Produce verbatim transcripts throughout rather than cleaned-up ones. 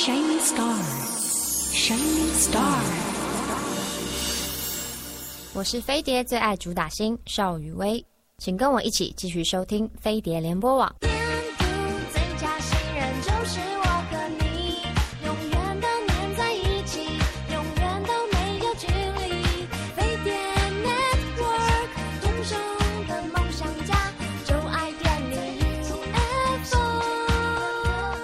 shining star, shining star。 我是飞碟最爱主打星邵雨薇，请跟我一起继续收听飞碟联播网。 最佳新人就是我和你，永远都黏在一起，永远都没有距离。飞碟 Network， 天生的梦想家，就爱点你 U F O。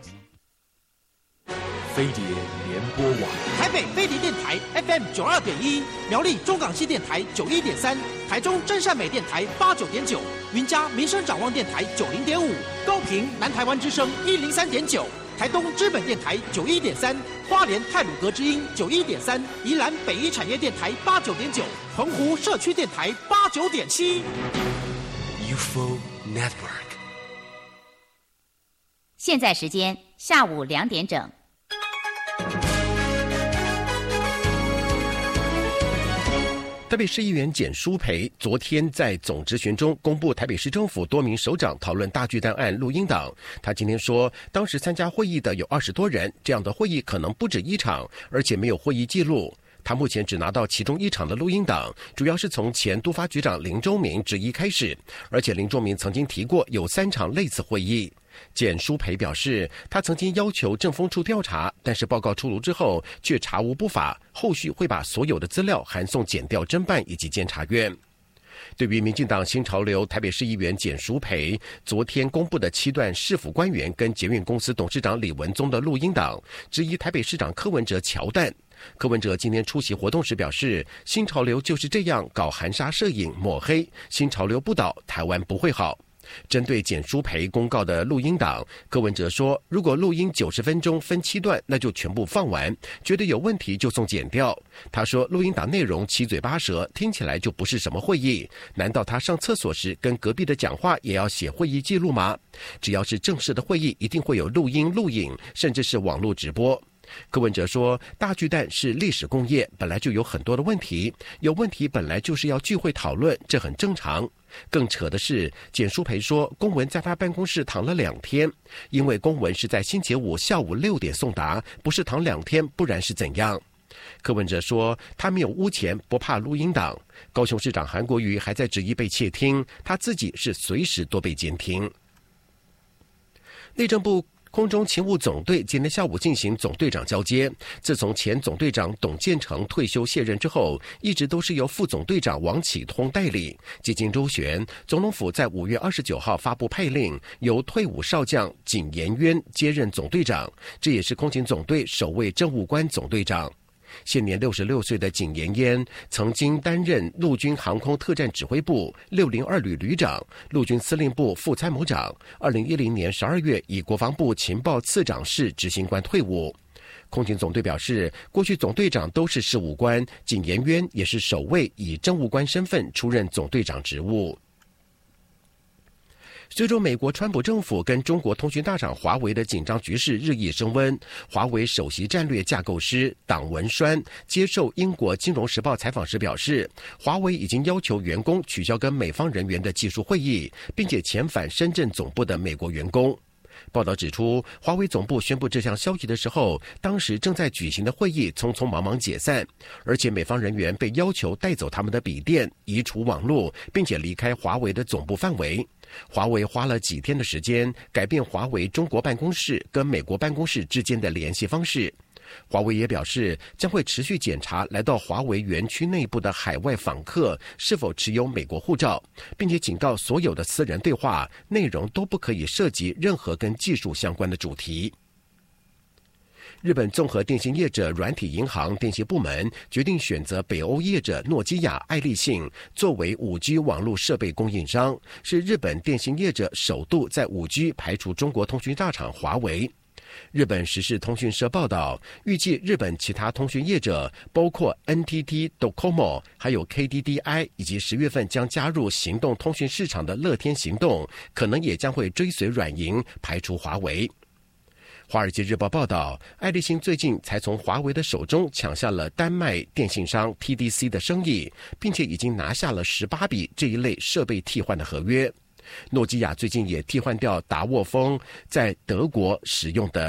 飞碟联播网， 台北飞碟电台 F M 九二点一，苗栗中港系电台九一点三，台中真善美电台八九点九，云嘉民生展望电台九零点五，高屏南台湾之声一零三点九，台东知本电台九一点三，花莲太鲁阁之音九一点三，宜兰北一产业电台八九点九，澎湖社区电台八九点七。 U F O Network。 现在时间下午两点整。 台北市议员简舒培昨天在总质询中公布台北市政府多名首长讨论大巨蛋案录音档。他今天说，当时参加会议的有二十多人，这样的会议可能不止一场，而且没有会议记录。他目前只拿到其中一场的录音档，主要是从前督发局长林周明质疑开始，而且林周明曾经提过有三场类似会议。简舒培表示，他曾经要求政风处调查，但是报告出炉之后却查无不法，后续会把所有的资料函送检调侦办以及监察院。对于民进党新潮流台北市议员简舒培昨天公布的七段市府官员跟捷运公司董事长李文宗的录音档，质疑台北市长柯文哲乔弹。柯文哲今天出席活动时表示，新潮流就是这样搞含沙射影抹黑，新潮流不倒，台湾不会好。针对简舒培公告的录音档，柯文哲说，如果录音九十分钟分七段，那就全部放完，觉得有问题就送检调。他说，录音档内容七嘴八舌，听起来就不是什么会议，难道他上厕所时跟隔壁的讲话也要写会议记录吗？只要是正式的会议，一定会有录音录影，甚至是网络直播。柯文哲说，大巨蛋是历史工业，本来就有很多的问题，有问题本来就是要聚会讨论，这很正常。更扯的是，简舒培说公文在他办公室躺了两天，因为公文是在星期五下午六点送达，不是躺两天，不然是怎样？柯文哲说，他没有污钱，不怕录音档。高雄市长韩国瑜还在质疑被窃听，他自己是随时都被监听。内政部空中勤务总队今天下午进行总队长交接。自从前总队长董建成退休卸任之后，一直都是由副总队长王启通代理。几经周旋，总统府在五月二十九号发布派令，由退伍少将景延渊接任总队长，这也是空勤总队首位政务官总队长。现年六十六岁的景延渊曾经担任陆军航空特战指挥部六零二旅旅长、陆军司令部副参谋长。二零一零年十二月以国防部情报次长室执行官退伍。空勤总队表示，过去总队长都是事务官，景延渊也是首位以政务官身份出任总队长职务。随着美国川普政府跟中国通讯大厂华为的紧张局势日益升温，华为首席战略架构师党文栓接受英国金融时报采访时表示，华为已经要求员工取消跟美方人员的技术会议，并且遣返深圳总部的美国员工。报道指出，华为总部宣布这项消息的时候，当时正在举行的会议匆匆忙忙解散，而且美方人员被要求带走他们的笔电，移除网络，并且离开华为的总部范围。华为花了几天的时间改变华为中国办公室跟美国办公室之间的联系方式。华为也表示，将会持续检查来到华为园区内部的海外访客是否持有美国护照，并且警告所有的私人对话内容都不可以涉及任何跟技术相关的主题。日本综合电信业者软体银行电信部门决定选择北欧业者诺基亚、爱立信作为 五 G 网络设备供应商，是日本电信业者首度在 五 G 排除中国通讯大厂华为。日本时事通讯社报道，预计日本其他通讯业者，包括 N T T Docomo 还有 K D D I 以及十月份将加入行动通讯市场的乐天行动，可能也将会追随软银排除华为。华尔街日报报道，爱立信最近才从华为的手中抢下了丹麦电信商 T D C 的生意，并且已经拿下了十八笔这一类设备替换的合约。诺基亚最近也替换掉达沃峰在德国使用的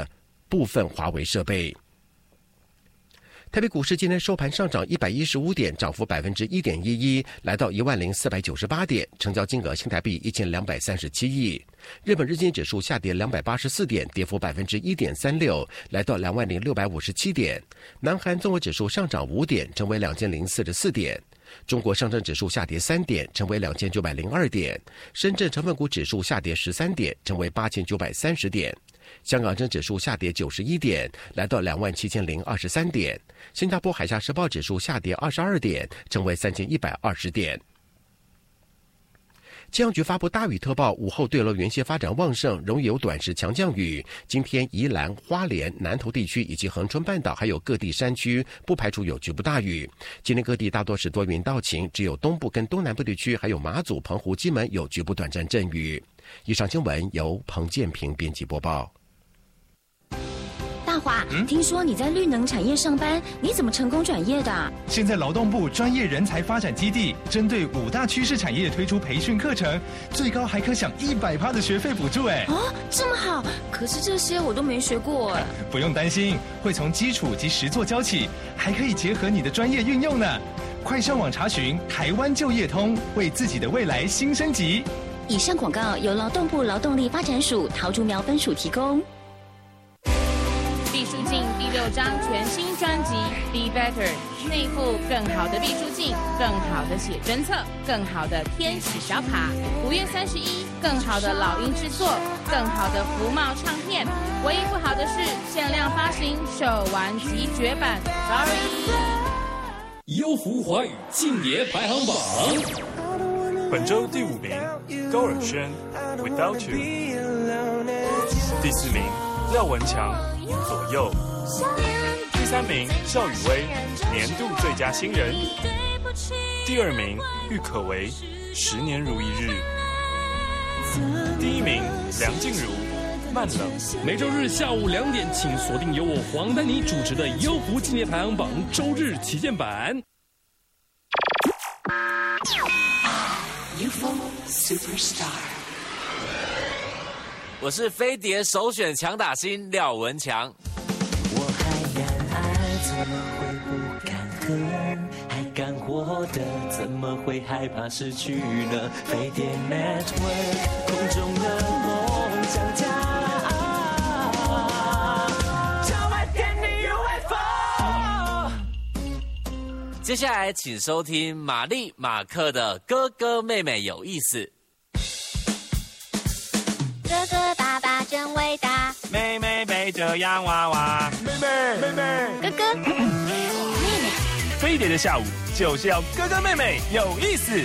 部分华为设备。台北股市今天收盘上涨一百一十五点，涨幅百分之一点一一，来到一万零四百九十八点，成交金额新台币一千两百三十七亿。日本日经指数下跌两百八十四点，跌幅百分之一点三六，来到两万零六百五十七点。南韩综合指数上涨五点，成为两千零四十四点。中国上证指数下跌三点，成为两千九百零二点。深圳成分股指数下跌十三点，成为八千九百三十点。香港证指数下跌九十一点，来到两万七千零二十三点。新加坡海峡时报指数下跌二十二点，成为三千一百二十点。气象局发布大雨特报，午后对流云系发展旺盛，容易有短时强降雨。今天宜兰、花莲、南投地区以及恒春半岛还有各地山区，不排除有局部大雨。今天各地大多是多云到晴，只有东部跟东南部地区还有马祖、澎湖、金门有局部短暂阵雨。以上新闻由彭建平编辑播报。 大华，嗯、听说你在绿能产业上班，你怎么成功转业的？ 现在劳动部专业人才发展基地针对五大趋势产业推出培训课程，最高还可享一百趴的学费补助。哎， 哦，这么好！可是这些我都没学过哎。 不用担心，会从基础及实作教起，还可以结合你的专业运用呢。快上网查询台湾就业通，为自己的未来新升级。 以上广告由劳动部劳动力发展署桃竹苗分署提供。 毕书尽第六章全新专辑《Be Better》，内附更好的毕书尽，更好的写真册，更好的天使小卡。五月三十一，更好的老鹰制作，更好的福茂唱片。唯一不好的是限量发行手玩及绝版 ，Sorry。 优福华语竞碟排行榜， 本周第五名高尔宣 Without You， 第四名廖文强左右，第三名邵雨薇年度最佳新人，第二名郁可唯十年如一日，第一名梁静茹慢冷。 每周日下午两点，请锁定由我黄丹妮主持的优福竞碟排行榜周日旗舰版。 U F O Superstar， 我是飞碟首选强打星廖文强。 我还敢爱，怎么会不敢恨？还敢活得，怎么会害怕失去呢？飞碟 Network， 空中的梦想家。 接下来请收听玛丽马克的哥哥妹妹有意思。 哥哥爸爸真伟大， 妹妹背着洋娃娃， 妹妹妹妹哥哥妹妹。 飞碟的下午就是要哥哥妹妹有意思。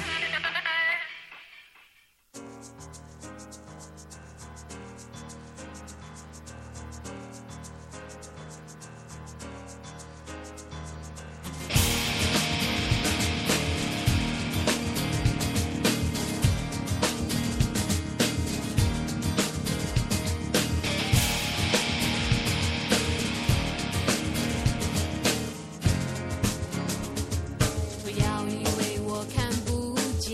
不要以为我看不见。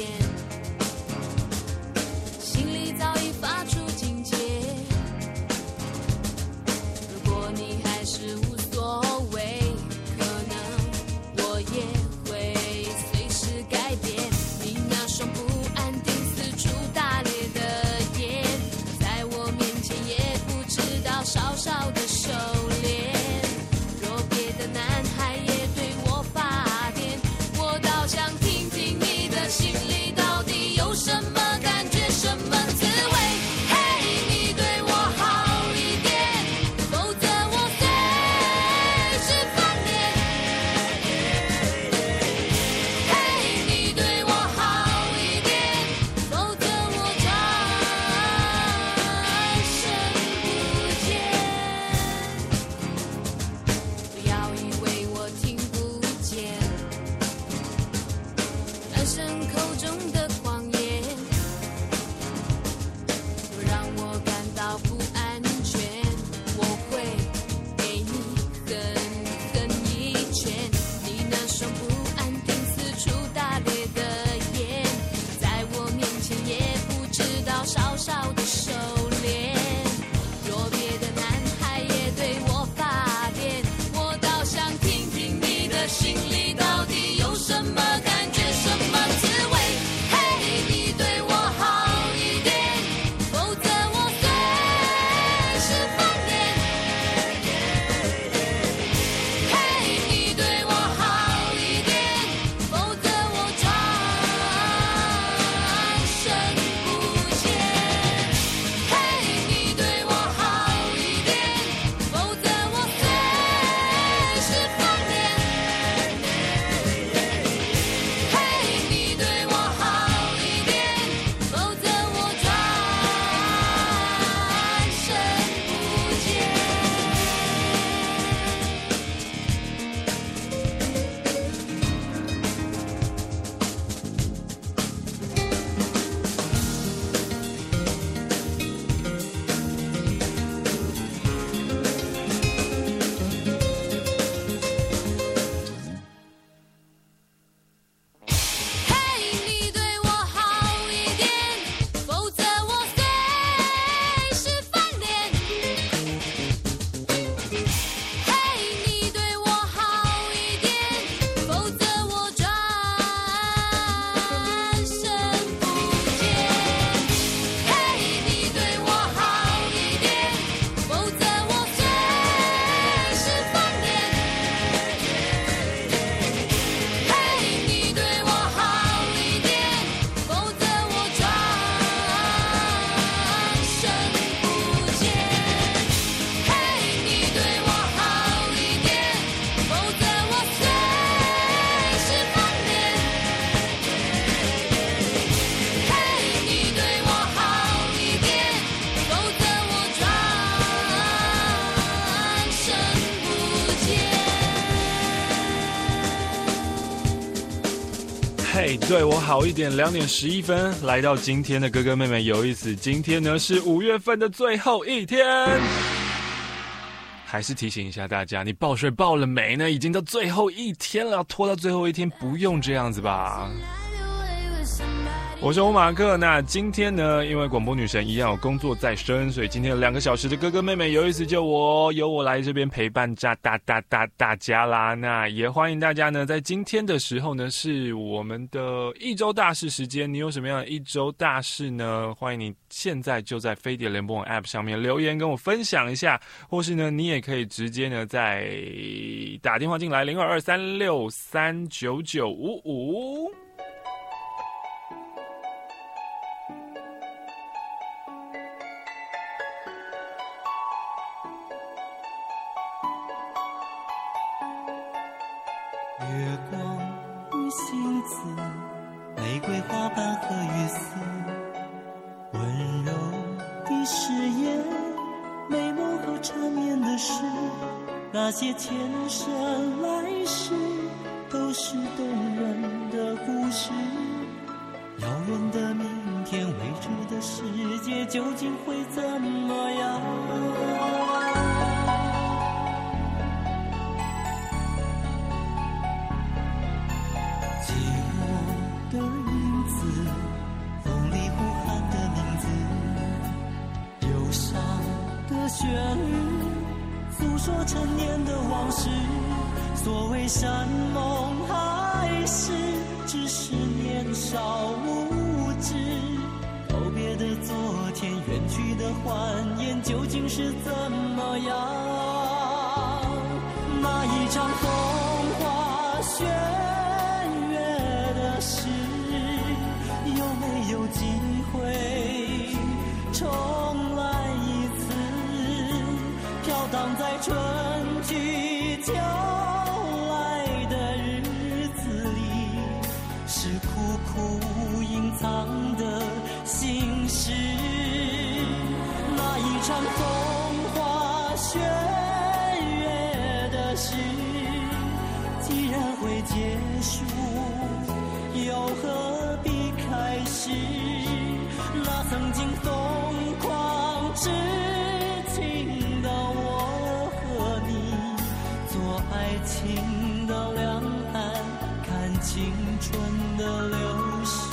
嘿，对我好一点，两点十一分，来到今天的哥哥妹妹有意思。今天呢是五月份的最后一天，还是提醒一下大家，你报税报了没呢？已经到最后一天了，拖到最后一天，不用这样子吧。我是欧马克，那今天呢，因为广播女神一样有工作在身，所以今天两个小时的哥哥妹妹有意思就我由我来这边陪伴大大大大大家啦。那也欢迎大家呢，在今天的时候呢，是我们的一周大事时间。你有什么样的一周大事呢？欢迎你现在就在飞碟联播网 App 上面留言跟我分享一下，或是呢，你也可以直接呢在打电话进来零二二三六三九九五五。 月光与星子，玫瑰花瓣和雨丝，温柔的誓言，美梦和缠绵的事，那些前生来世都是动人的故事。遥远的明天，未知的世界究竟会怎么样？的影子，风里呼喊的名字，忧伤的旋律，诉说陈年的往事。所谓山盟海誓，只是年少无知。告别的昨天，远去的欢颜，究竟是怎么样？那一场风花雪是有没有机会重来一次？飘荡在春去秋来的日子里，是苦苦隐藏的心事。那一场风花雪月的事，既然会结束，又何必开始？那曾经疯狂痴情的我和你，做爱情的两岸，看青春的流逝。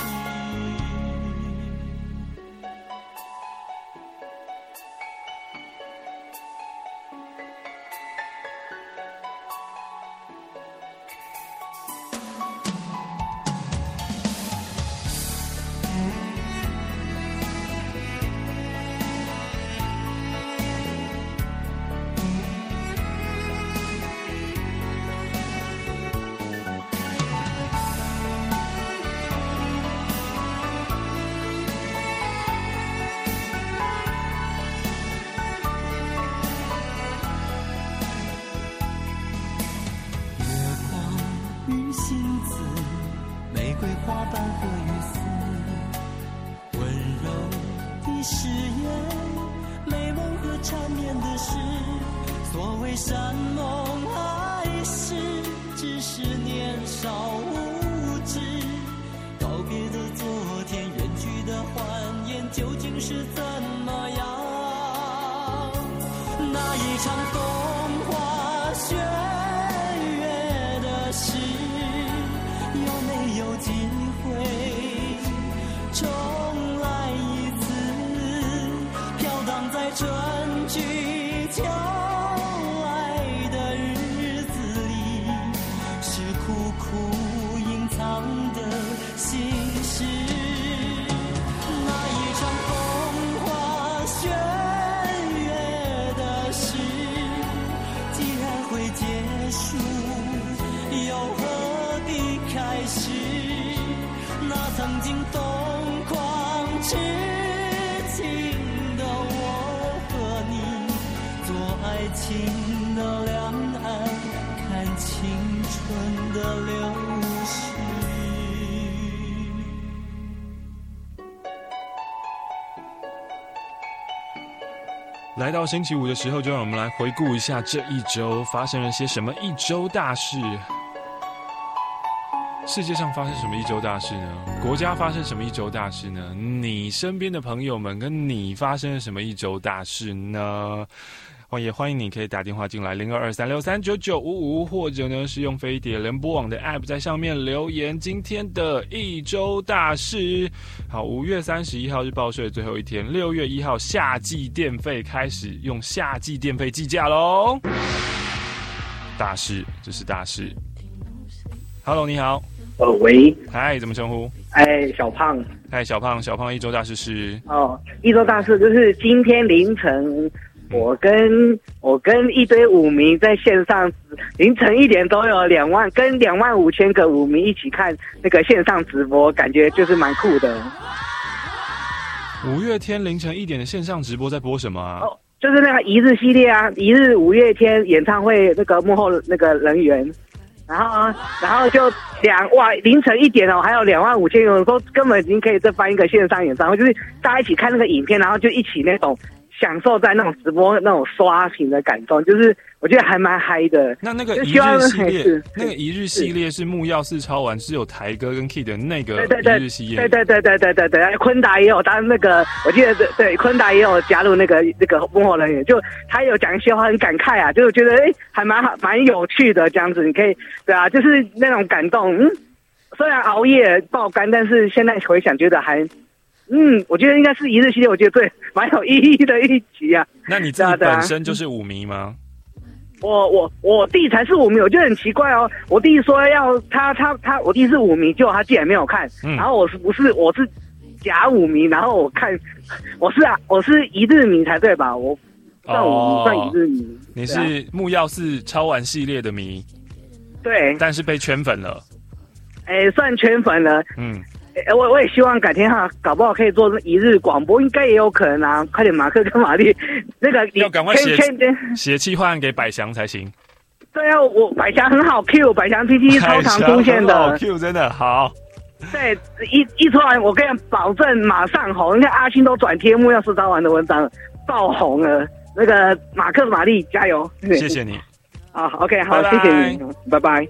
来到星期五的时候，就让我们来回顾一下这一周发生了些什么一周大事。 世界上发生什么一周大事呢？国家发生什么一周大事呢？你身边的朋友们跟你发生了什么一周大事呢？也欢迎你可以打电话进来零二二三六三九九五五，或者呢是用飞碟联播网的 App 在上面留言今天的一周大事。好，五月三十一号是报税的最后一天，六月一号夏季电费开始用夏季电费计价喽。大事，这是大事。Hello， 你好。 呃，喂。 嗨，怎么称呼？ 哎，小胖。 嗨，小胖，小胖，一周大事是？ 哦，一周大事就是今天凌晨。我跟我跟一堆舞迷在线上，凌晨一点都有两万跟两万五千个舞迷一起看那个线上直播，感觉就是蛮酷的。 五月天凌晨一点的线上直播在播什么啊？ 哦，就是那个一日系列啊，一日五月天演唱会那个幕后那个人员，然后然后就两哇凌晨一点哦，还有两万五千人，有时候根本已经可以再办一个线上演唱会，就是大家一起看那个影片，然后就一起那种。享受在那种直播那种刷屏的感动，就是我觉得还蛮嗨的。 那那个一日系列，那个一日系列是木曜四超玩，是有台哥跟 Kid 的那个一日系列。 对对对对对对对，坤达也有当那个，我记得对对，坤达也有加入那个那个幕后人员，就他有讲一些话很感慨啊，就是觉得哎还蛮蛮有趣的这样子，你可以对啊，就是那种感动。嗯，虽然熬夜爆肝，但是现在回想觉得还。嗯，我觉得应该是一日系列，我觉得对，蛮有意义的一集啊。 那你自己本身就是舞迷吗？ 我我我弟才是舞迷，我觉得很奇怪哦。我弟说要他他他，我弟是舞迷，结果他竟然没有看。嗯、然后我是不是我是假舞迷？然后我看我是啊，我是一日迷才对吧？我算舞迷、哦、算一日迷。 你是木曜四超玩系列的迷， 对， 但是被圈粉了。 哎，算圈粉了。 嗯。 我我也希望改天哈，搞不好可以做一日广播，应该也有可能啊。快点，马克跟玛丽，那个要赶快写写企划案给百祥才行。 对啊，我百祥很好 Q， 百祥 P T 超常出现的 Q 真的好。 对，一一出来，我跟你保证马上红。你看阿星都转贴木曜四超玩的文章爆红了。那个马克玛丽加油！ 谢谢你。 啊 ，OK， 好，拜拜谢谢你，拜拜。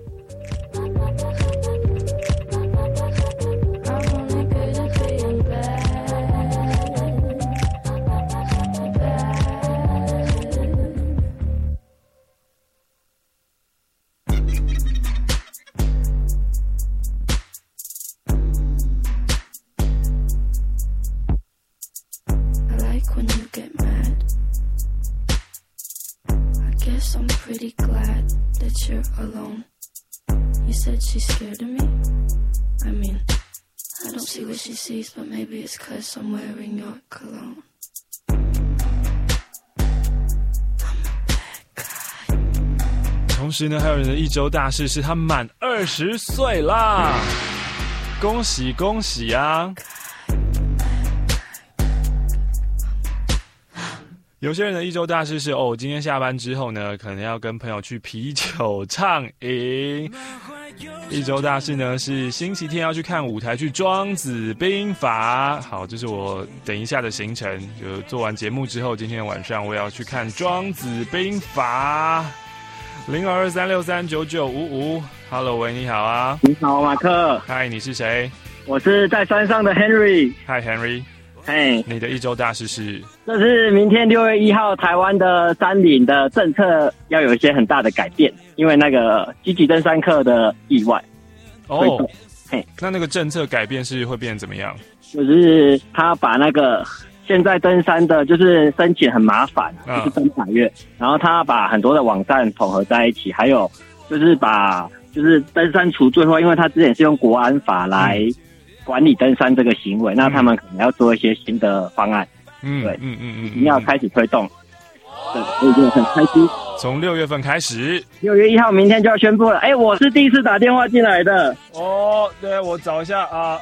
I'm pretty glad that you're alone. You said she's scared of me? I mean, I don't see what she sees, but maybe it's 'cause I'm wearing your cologne. 同时呢，还有人的一周大事是他满二十岁啦，恭喜恭喜啊！有些人的一周大事是哦，今天下班之后呢，可能要跟朋友去啤酒畅饮。一周大事呢是星期天要去看舞台剧《庄子兵法》。好，这是我等一下的行程。就做完节目之后，今天晚上我也要去看《庄子兵法》。零二二三六三九九五五 ，Hello， 喂，你好啊。 你好，马克。 嗨，你是谁？ 我是在山上的 Henry。 嗨 ，Henry。 嘿， 你的一周大事是？ 这是明天六月一号台湾的山林的政策要有一些很大的改变，因为那个积极登山客的意外。 哦，嘿，那那个政策改变是会变成怎么样？ 就是他把那个现在登山的，就是申请很麻烦，嗯、就是登百岳，然后他把很多的网站统合在一起，还有就是把就是登山除罪化，因为他之前是用国安法来。嗯管理登山这个行为，那他们可能要做一些新的方案，嗯，对，嗯嗯嗯，一定要开始推动，对，我已经很开心。 从六月份开始， 六月一号明天就要宣布了。哎、欸，我是第一次打电话进来的。 哦，对，我找一下啊。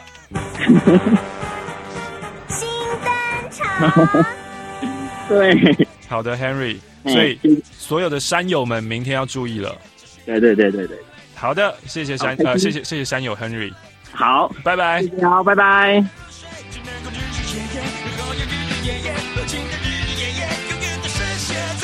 新登场。 对， 好的 ，Henry， 所以所有的山友们明天要注意了。 对对对对对。 好的，谢谢山呃，谢谢谢谢山友 Henry。 好， 拜拜。 好，拜拜。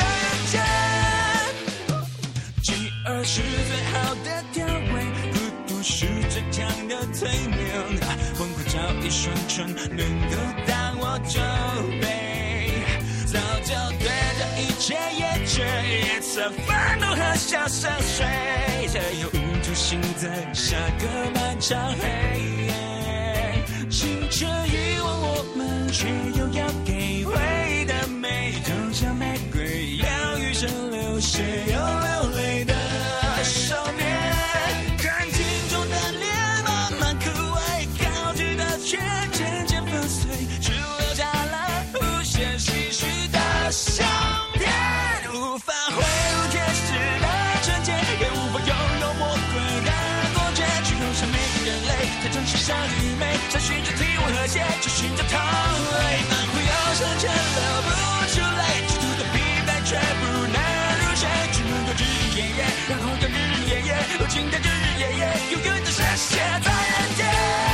二是最好的调味，孤独是最强的催眠，魂魄找一双唇能够当我酒杯，早就对这一切厌倦，也曾愤怒和笑声睡，才有无助心在下个漫长黑夜。清澈遗忘我们，却又要给回的美，就像玫瑰，要余生流血又流泪的少年。看镜中的脸慢慢枯萎，高举的却渐渐粉碎，只留下了无限唏嘘的相片。无法挥舞天使的纯洁，也无法拥有魔鬼的果决，去留下每个人类，在城市上愚昧，找寻着体温和谐，去寻找糖类，满怀忧伤却流不出泪，只图的疲惫却不能入睡，只能够日日夜夜，然后又日日夜夜，无情的日日夜夜，永远的深陷在人间。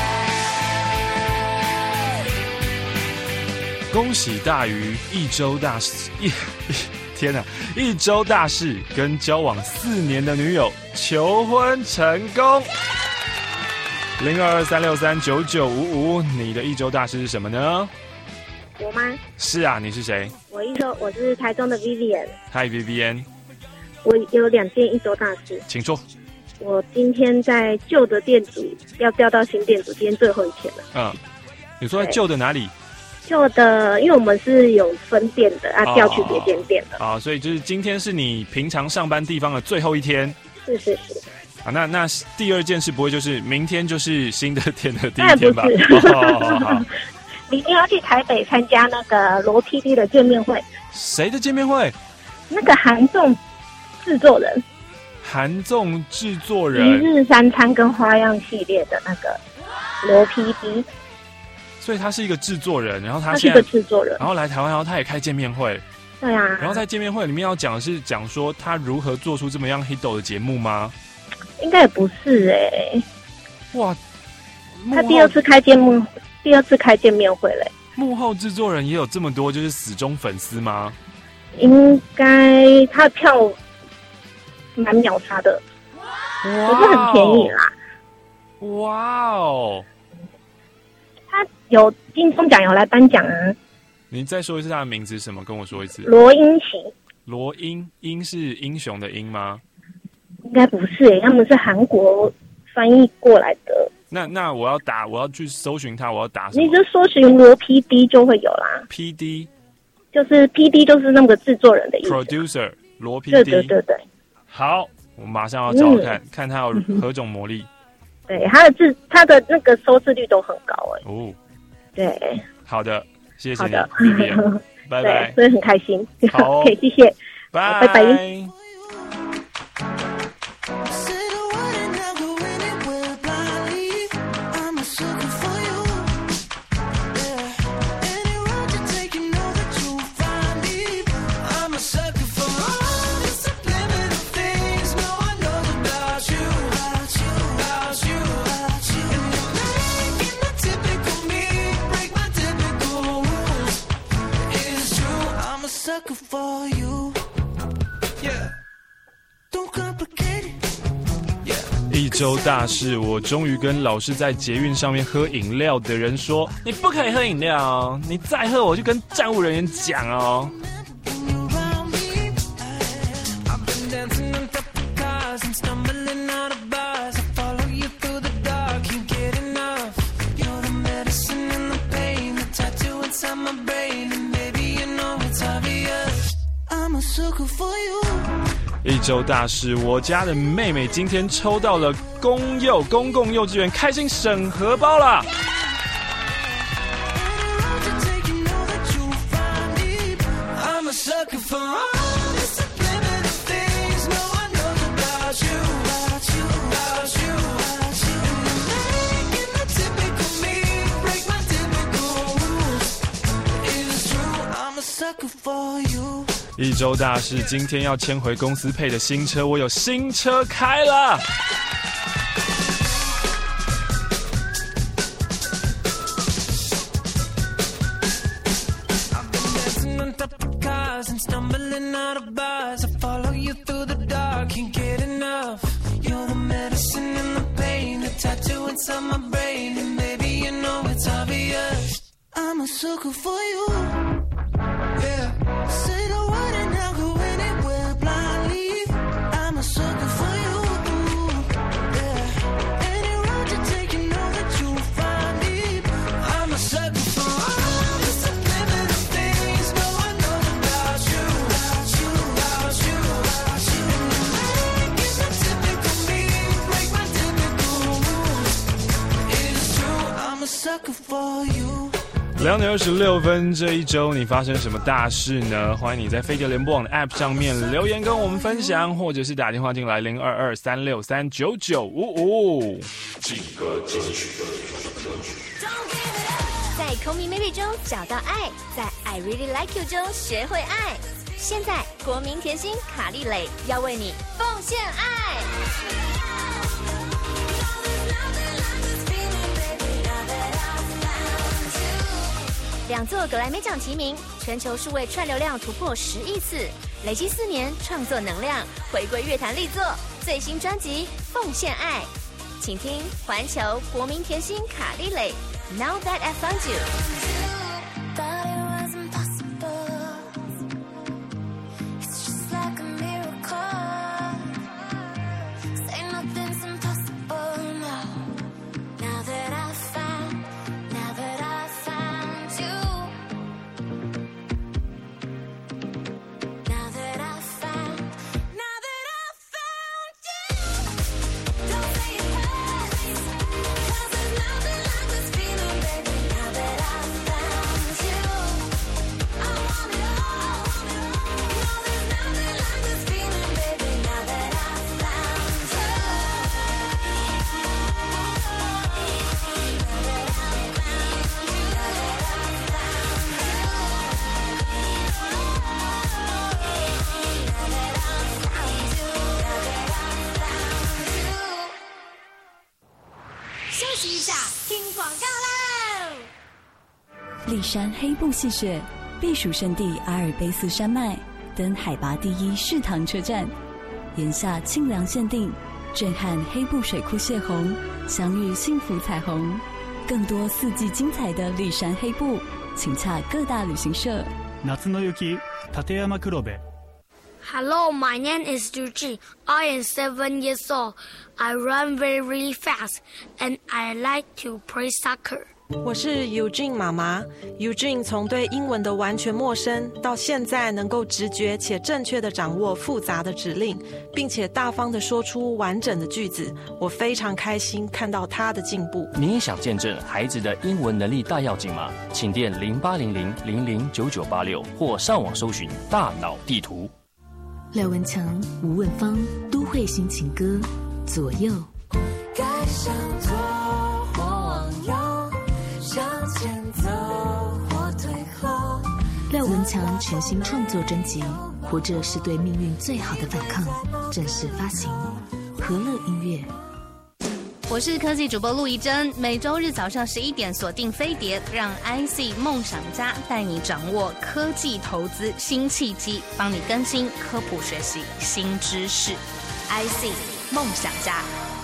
恭喜大鱼一周大事，一天哪！一周大事，跟交往四年的女友求婚成功。零二二三六三九九五五，你的一周大事是什么呢？ 我吗？ 是啊，你是谁？ 我一周我是台中的 Vivian。 Hi Vivian。 我有两件一周大事， 请说。 我今天在旧的店组要调到新店组，今天最后一天了。 嗯，你说在旧的哪里？ 旧的，因为我们是有分店的啊，调去别间店的。 啊，所以就是今天是你平常上班地方的最后一天。 是是是。 啊，那那第二件事不会就是明天就是新的店的第一天吧？ 哦，好。明天要去台北参加那个罗 P D 的见面会。 谁的见面会？ 那个韩综制作人。 韩综制作人。一日三餐跟花样系列的那个罗 P D。 所以他是一个制作人，然后他他是一个制作人， 然后来台湾，然后他也开见面会。 对啊。 然后在见面会里面要讲的是讲说他如何做出这么样 hit 的节目吗？ 应该也不是哎、欸。 哇！ 他第二次开见面，第二次开见面会嘞。 幕后制作人也有这么多就是死忠粉丝吗？ 应该他的票蛮秒杀的，可是很便宜啦。 哇哦！ 他有金钟奖有来颁奖啊。 你再说一次他的名字是什么？跟我说一次。 罗英行。 罗英，英是英雄的英吗？ 应该不是、欸，他们是韩国翻译过来的。 那那我要打，我要去搜寻他，我要打什么？ 你就搜寻罗 P D 就会有啦。 P D 就是 P D 就是那个制作人的意思。 Producer 罗 P D。 对对对对。 好，我马上要找我看、嗯、看他有何种魔力。 对，他的制他的那个收视率都很高哎、欸。 哦。 对。 好的，谢谢你。 好的， 拜拜。 所以很开心。 好， 可以，谢谢。 拜拜拜。 一周大事，我终于跟老是在捷运上面喝饮料的人说，你不可以喝饮料哦，你再喝我就跟站务人员讲哦。一周大事，我家的妹妹今天抽到了公幼公共幼稚园开心省荷包啦！一周大事，今天要迁回公司配的新车，我有新车开了。 inside my brain, and baby, you know it's obvious. I'm a sucker for you. Yeah. Say the word and I'll go anywhere blindly. I'm a sucker for you. Yeah. Any road you take, you know that you'll find me. I'm a sucker for all the subliminal things no one knows about you. About you, about you, about you. And you make it the typical me, break my typical rules. It is true, I'm a sucker for you. 两点二十六分，这一周你发生什么大事呢？欢迎你在飞碟联播网的 App 上面留言跟我们分享，或者是打电话进来零二二三六三九九五五。劲歌金曲， 在 Call Me Maybe 中找到爱，在 I Really Like You 中学会爱。现在国民甜心卡莉蕾要为你奉献爱。两座格莱美奖提名，全球数位串流量突破十亿次，累积四年创作能量，回归乐坛力作，最新专辑《奉献爱》，请听环球国民甜心卡莉蕾 Now That I Found You。 立山黑布戏谑，避暑胜地阿尔卑斯山脉，登海拔第一士塘车站，炎夏清凉限定，震撼黑布水库泄洪，相遇幸福彩虹。更多四季精彩的立山黑布，请洽各大旅行社。 夏の雪、立山黒部。 Hello, my name is Yuji. I am seven years old. I run very, really fast, and I like to play soccer. 我是 Eugene 妈妈。Eugene 从对英文的完全陌生，到现在能够直觉且正确地掌握复杂的指令，并且大方地说出完整的句子。我非常开心看到他的进步。 你也想见证孩子的英文能力大跃进吗？请电零八零零零零九九八六，或上网搜寻大脑地图。 廖文强、吴文芳，都会新情歌，左右。 该向左或往右，向前走或退后。 廖文强全新创作专辑《活着是对命运最好的反抗》正式发行，和乐音乐。 我是科技主播陆怡珍，每周日早上十一点锁定飞碟，让 I C 梦想家带你掌握科技投资新契机，帮你更新科普学习新知识。I C 梦想家，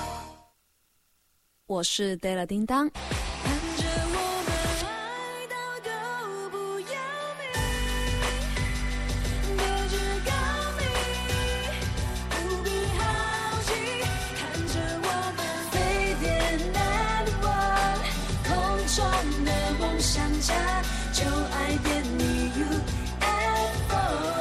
我是 Della 叮当。 就爱点你 U F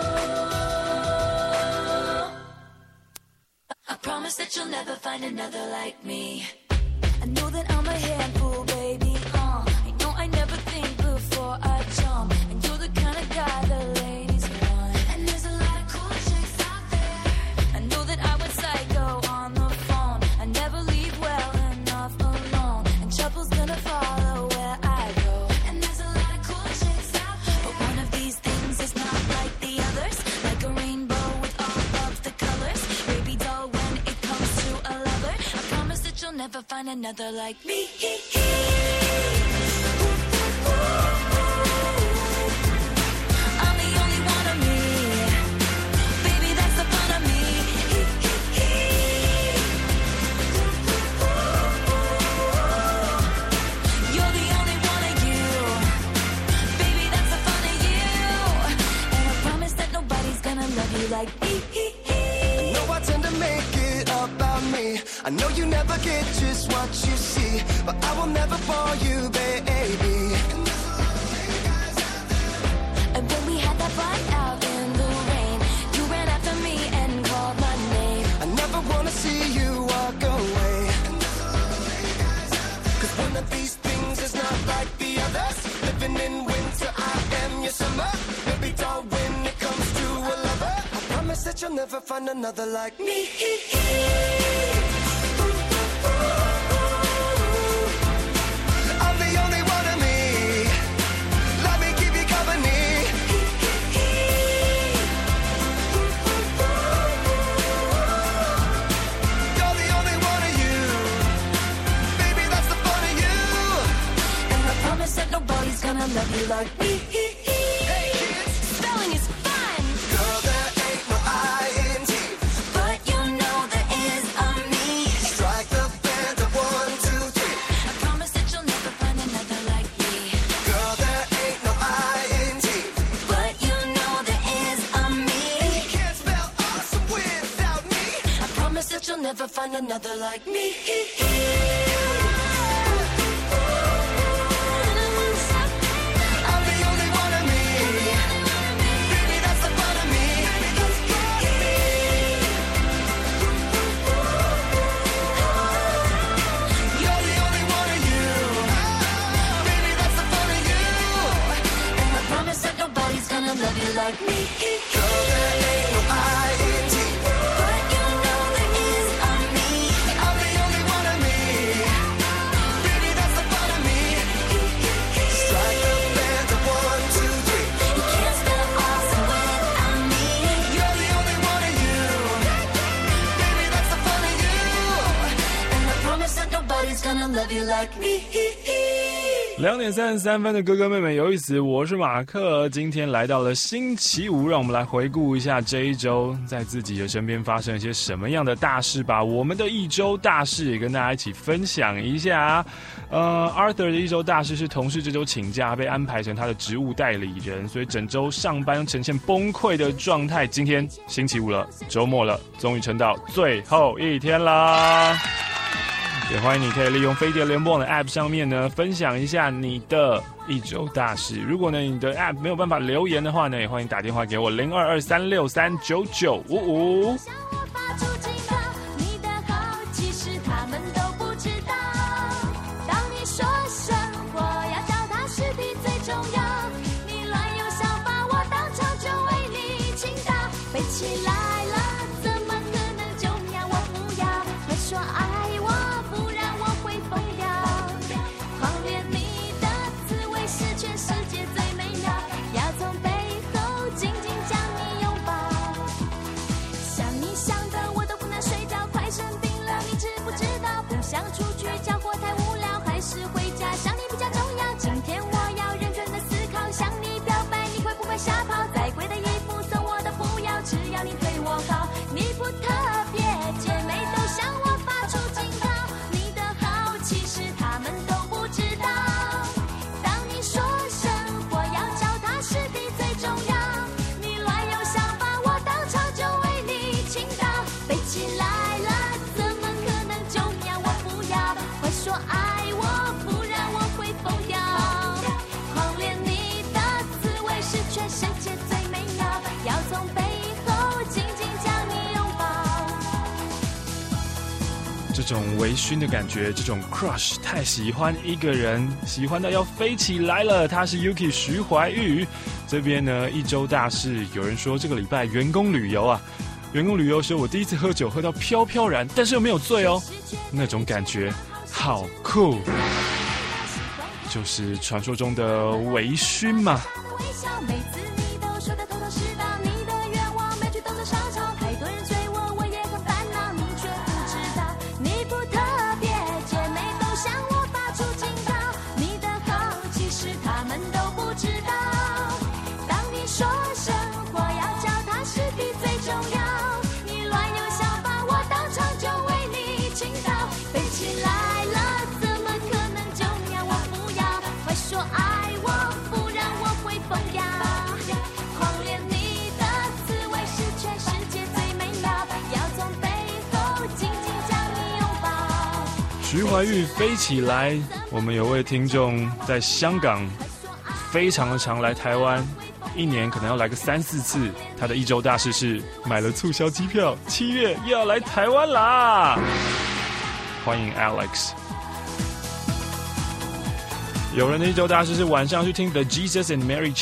O。 I promise that you'll never find another like me. I know that I'm a handful, baby. Uh, I know I never think before I jump, and you're the kind of guy the ladies want. And there's a lot of cool chicks out there. I know that I went psycho on the phone. I never leave well enough alone, and trouble's gonna follow where I go. Never find another like me. I'm the only one of me. Baby, that's the fun of me. make it about me. I know you never get just what you see, but I will never fall you, baby. And when we had that fun out in the rain, you ran after me and called my name. I never wanna see you walk away, cause one of these things is not like the others. Living in winter, I am your summer. Baby doll, when it comes to a lover, I promise that you'll never find another like me. I'm the only one of me. Let me keep you company. You're the only one of you. Baby, that's the fun of you. And I promise that nobody's gonna love you like me. Hey kids, Spelling is fun. girl, there ain't no I in T. But you know there is a me. Strike the band of one, two, three. I promise that you'll never find another like me. Girl, there ain't no I in T. But you know there is a me. You can't spell awesome without me. I promise that you'll never find another like me. I'm the only one of me. Baby, that's the fun of me. You're the only one of you. Baby, that's the fun of you. And I promise that nobody's gonna love you like me. Girl, there ain't no I in T. But you know there is a me. I'm the only one of me. Baby, that's the fun of me. Strike the band of one, two, three. You can't spell awesome without me. You're the only one of you. Baby, that's the fun of you. And I promise that nobody's gonna love you like me. 两点三十三分的哥哥妹妹有意思，我是马克。今天来到了星期五，让我们来回顾一下这一周在自己的身边发生了些什么样的大事吧。我们的一周大事也跟大家一起分享一下。呃 ，Arthur 的一周大事是同事这周请假，被安排成他的职务代理人，所以整周上班呈现崩溃的状态。今天星期五了，周末了，终于撑到最后一天啦！也欢迎你可以利用飞碟联播网的 App 上面呢，分享一下你的一周大事。如果呢你的 App 没有办法留言的话呢，也欢迎打电话给我零二二三六三九九五五。 发出警告，你的好其实他们都不知道。当你说生活要脚踏实地最重要，你乱有想法，我当场就为你倾倒。飞起来了，怎么可能就要我不要？快说爱我，不然我会疯掉。狂恋你的滋味是全世界最美妙，要从背后紧紧将你拥抱。想你想的我都不能睡觉，快生病了你知不知道？不想出去交货太无聊，还是回家想你比较重要。今天我要认真的思考，向你表白你会不会吓跑？再贵的衣服送我的不要，只要你对我好。你不特别，姐妹都向我发出警告，你的好其实他们都不知道。当你说生活要脚踏实地最重要，你乱有想法，我当场就为你倾倒。飞起来了，怎么可能就要我不要？快说爱我，不然我会疯掉。狂恋你的滋味是全世界最美妙，要从背后紧紧将你拥抱。 这种微醺的感觉，这种 crush 太喜欢一个人，喜欢到要飞起来了。他是 Yuki 徐怀钰。这边呢一周大事，有人说这个礼拜员工旅游啊，员工旅游时我第一次喝酒喝到飘飘然，但是又没有醉哦，那种感觉好酷，就是传说中的微醺嘛。 微笑，每次你都说的头头是道，你的愿望没去懂得上场，太多人追我，我也很烦恼，你却不知道，你不特别，姐妹都向我发出警告，你的好其实他们都不知道。当你说生活要脚踏实地最重要，你乱有想法，我当场就为你倾倒。飞起来了，怎么可能就要我不要？快说爱我，不然我会疯徐怀钰飞起来。我们有位听众在香港非常的常来台湾，一年可能要来个三四次。他的一周大事是买了促销机票，七月又要来台湾啦！欢迎 Alex。有人的一周大事是晚上去听 The Jesus and Mary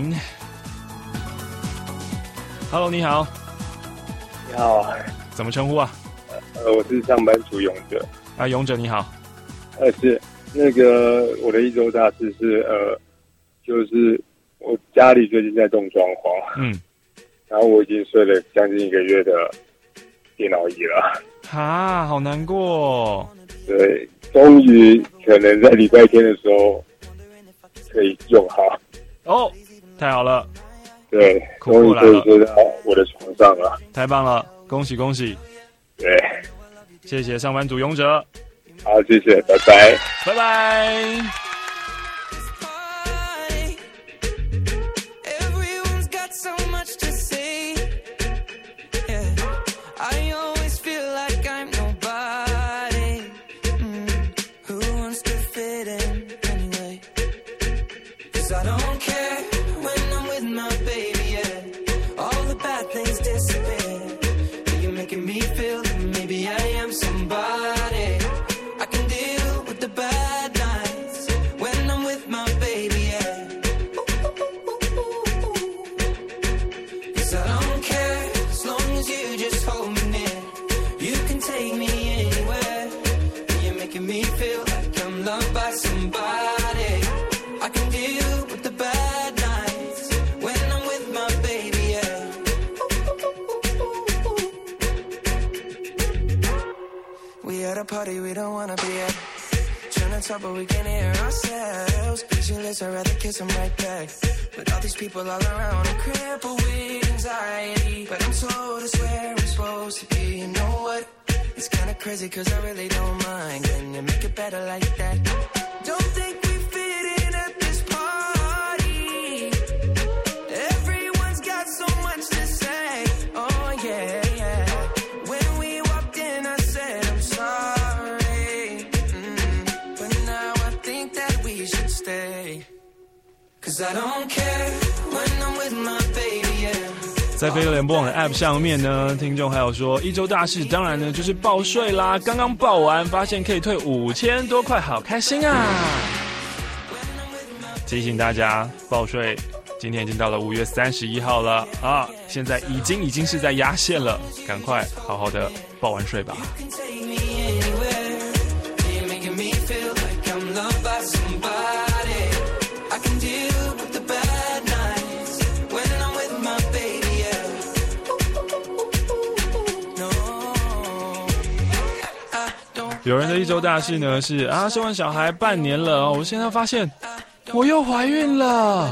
Chain。Hello， 你好。 你好。 怎么称呼啊？ 呃，我是上班族勇者。 啊，勇者你好。 呃，是那个我的一周大事是呃，就是我家里最近在动装潢， 嗯， 然后我已经睡了将近一个月的电脑椅了。 啊，好难过。 对，终于可能在礼拜天的时候可以用好。 哦，太好了。 对，终于可以睡到我的床上了。 太棒了，恭喜恭喜。 对， 谢谢上班族勇者。 好，谢谢，拜拜， 拜拜。 Party we don't wanna be at. Trying to talk but we can't hear ourselves. Pictureless, I'd rather kiss them right back. But all these people all around, I'm crippled with anxiety. But I'm told it's where I'm supposed to be. You know what? It's kinda crazy cause I really don't mind. Can you make it better like that? Don't think we fit in at this party. Everyone's got so much to say. Oh yeah, yeah. When we walked in I said I'm sorry. But now I think that we should stay. Cause I don't care when I'm with my baby, yeah. 在飞哥联播网的 App 上面呢，听众还有说一周大事，当然呢就是报税啦。刚刚报完，发现可以退五千多块，好开心啊！提醒大家报税，今天已经到了五月三十一号了啊！现在已经已经是在压线了，赶快好好的报完税吧。有人的一周大事呢是啊，生完小孩半年了，我现在发现我又怀孕了。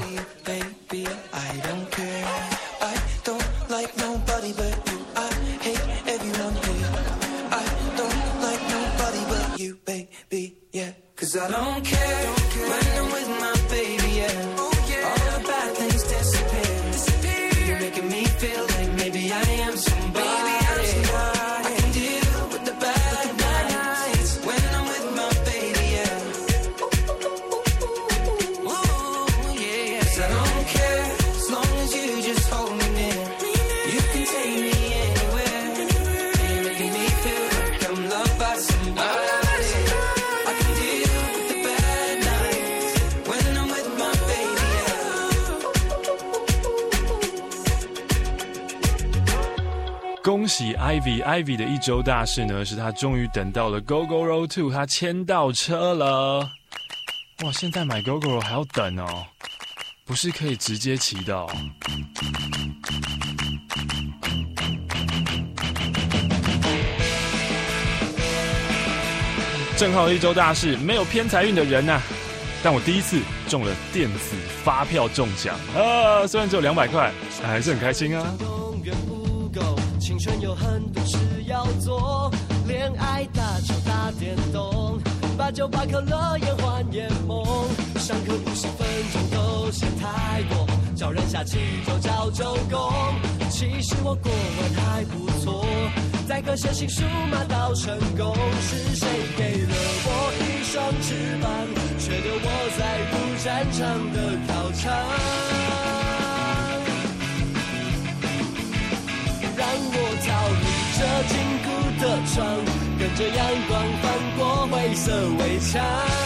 恭喜 Ivy Ivy 的一周大事呢，是他终于等到了 Gogoro 二，他签到车了。哇，现在买 Gogoro 还要等哦，不是可以直接骑的哦。正好一周大事，没有偏财运的人啊，但我第一次中了电子发票中奖啊，虽然只有两百块，还是很开心啊。 青春有很多事要做，恋爱打球打电动，把酒把可乐也换眼梦，上课五十分钟都嫌太多，叫人下去就叫周公，其实我过完还不错， 载歌写情书马到成功，是谁给了我一双翅膀，却留我在不战场的考场？让我逃离这紧固的窗，跟着阳光翻过灰色围墙。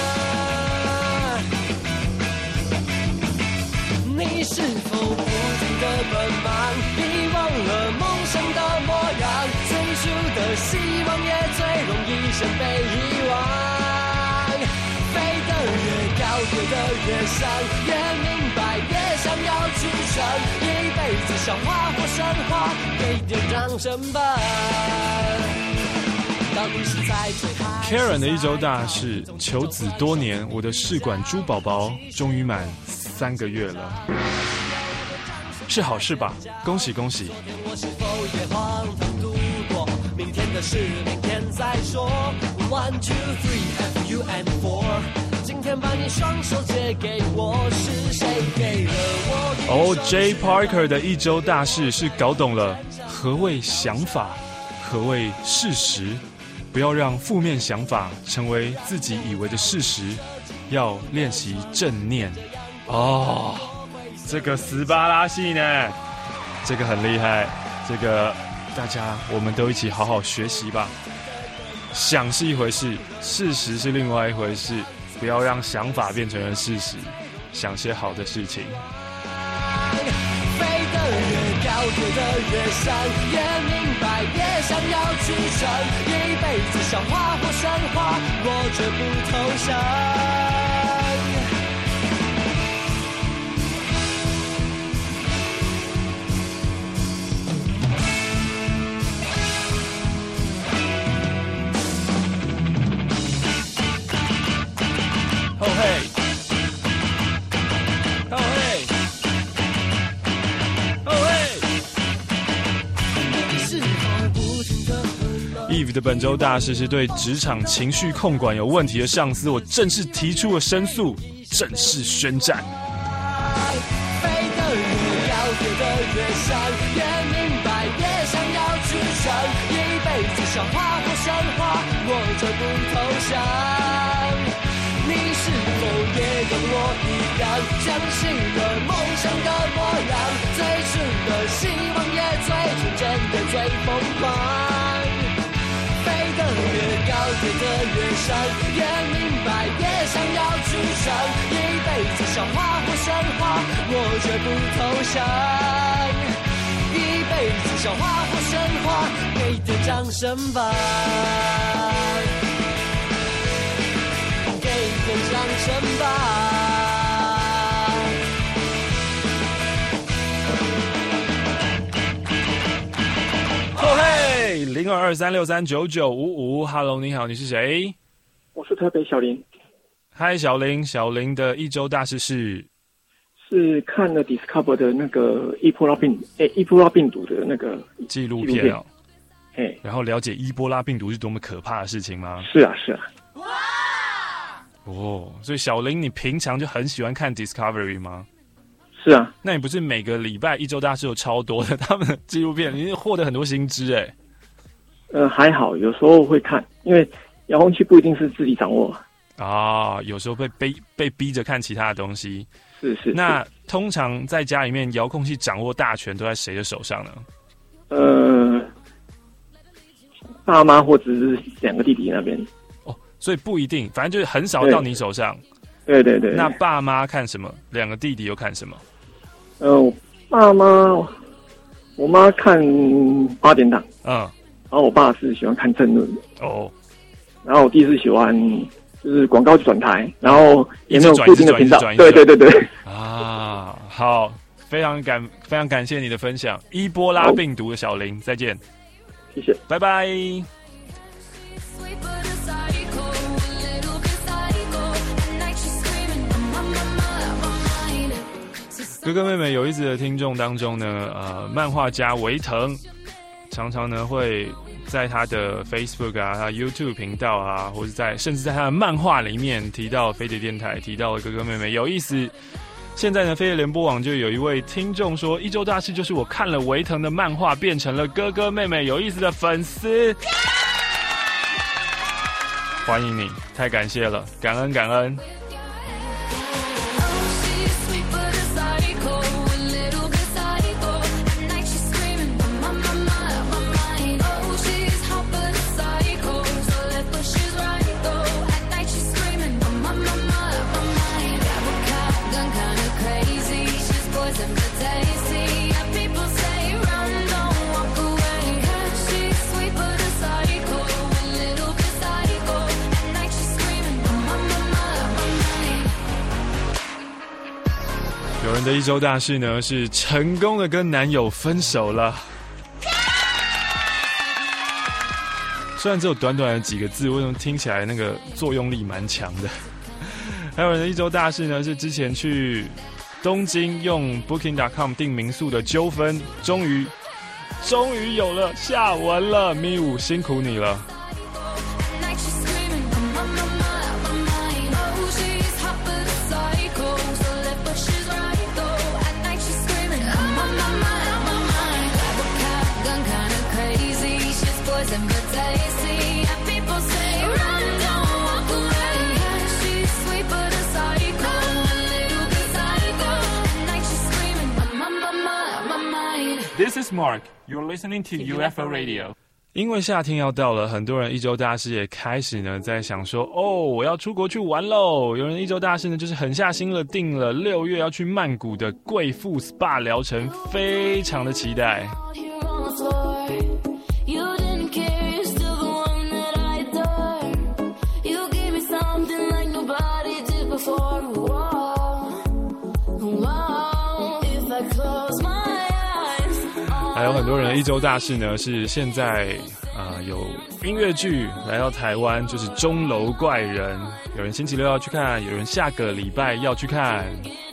你是否不停地奔忙，遗忘了梦想的模样？最初的希望也最容易先被遗忘。飞得越高，跌得越伤，越明白，越想要去闯。一辈子笑话或神话，给点掌声吧。到底是在最嗨 Karen 的一周大事，求子多年，我的试管猪宝宝终于满三个月了，是好事吧？恭喜恭喜！ 我是否也荒唐度过？明天的事明天再说。One two three F U and four， 今天把你双手借给我，是谁给了我？ 哦 ，J Parker 的一周大事是搞懂了何谓想法，何谓事实。不要让负面想法成为自己以为的事实，要练习正念。哦，这个斯巴拉系呢，这个很厉害，这个大家我们都一起好好学习吧。想是一回事，事实是另外一回事，不要让想法变成了事实，想些好的事情。 飞得越高，跌得越伤，越明白，越想要去闯。一辈子笑话或神话，我绝不投降。 后嘿，后嘿。Eve 的本周大事是对职场情绪控管有问题的上司，我正式提出了申诉，正式宣战。 飞得越高，跌得越伤，越明白，越想要去闯。一辈子笑话或神话，我绝不投降。你是否也跟我一样，相信了梦想的模样？最初的希望也最纯真，也最疯狂。飞得越高，跌得越伤，越明白，越想要去闯。一辈子笑话或神话，我绝不投降。一辈子笑话或神话，给点掌声吧，给点掌声吧。 哦嘿，零二二三六三九九五五 ，Hello， 你好，你是谁？ 我是台北小林。 嗨，小林，小林的一周大事是是看了 Discover 的那个伊波拉病，诶，伊波拉病毒的那个纪录片哦。 哎， 然后了解伊波拉病毒是多么可怕的事情吗？ 是啊，是啊。 哦，所以小林，你平常就很喜欢看 Discovery 吗？ 是啊。 那你不是每个礼拜一周大事有超多的他们的纪录片，你获得很多新知哎。 呃，还好，有时候会看，因为遥控器不一定是自己掌握啊，有时候被被被逼着看其他的东西。 是是。 那通常在家里面，遥控器掌握大权都在谁的手上呢？ 呃，爸妈或者是两个弟弟那边。 哦，所以不一定，反正就是很少到你手上。 对对 对, 对。 那爸妈看什么？两个弟弟又看什么？ 呃，我爸妈，我妈看八点档， 嗯， 然后我爸是喜欢看政论。 哦。 然后我弟是喜欢就是广告转台，然后也没有固定的频道。对对对对。 啊，好，非常感非常感谢你的分享。伊波拉病毒的小林，再见。 谢谢， 拜拜。哥哥妹妹有意思的听众当中呢，呃，漫画家维腾常常呢会在他的 Facebook 啊、他 YouTube 频道啊，或者在甚至在他的漫画里面提到飞碟电台，提到哥哥妹妹有意思。 现在呢，飞碟联播网就有一位听众说，一周大事就是我看了维腾的漫画，变成了哥哥妹妹有意思的粉丝。欢迎你，太感谢了，感恩感恩。有人的一周大事呢，是成功的跟男友分手了。虽然只有短短的几个字，为什么听起来那个作用力蛮强的？还有人的一周大事呢，是之前去东京用 Booking 点 com 订民宿的纠纷，终于终于有了下文了，咪五辛苦你了。This is Mark. You're listening to U F O Radio. 因为夏天要到了，很多人一周大事也开始呢在想说，哦，我要出国去玩喽。有人一周大事呢就是狠下心了，定了六月要去曼谷的贵妇 S P A 疗程，非常的期待。还有很多人的一周大事呢，是现在啊、呃、有音乐剧来到台湾，就是《钟楼怪人》，有人星期六要去看，有人下个礼拜要去看。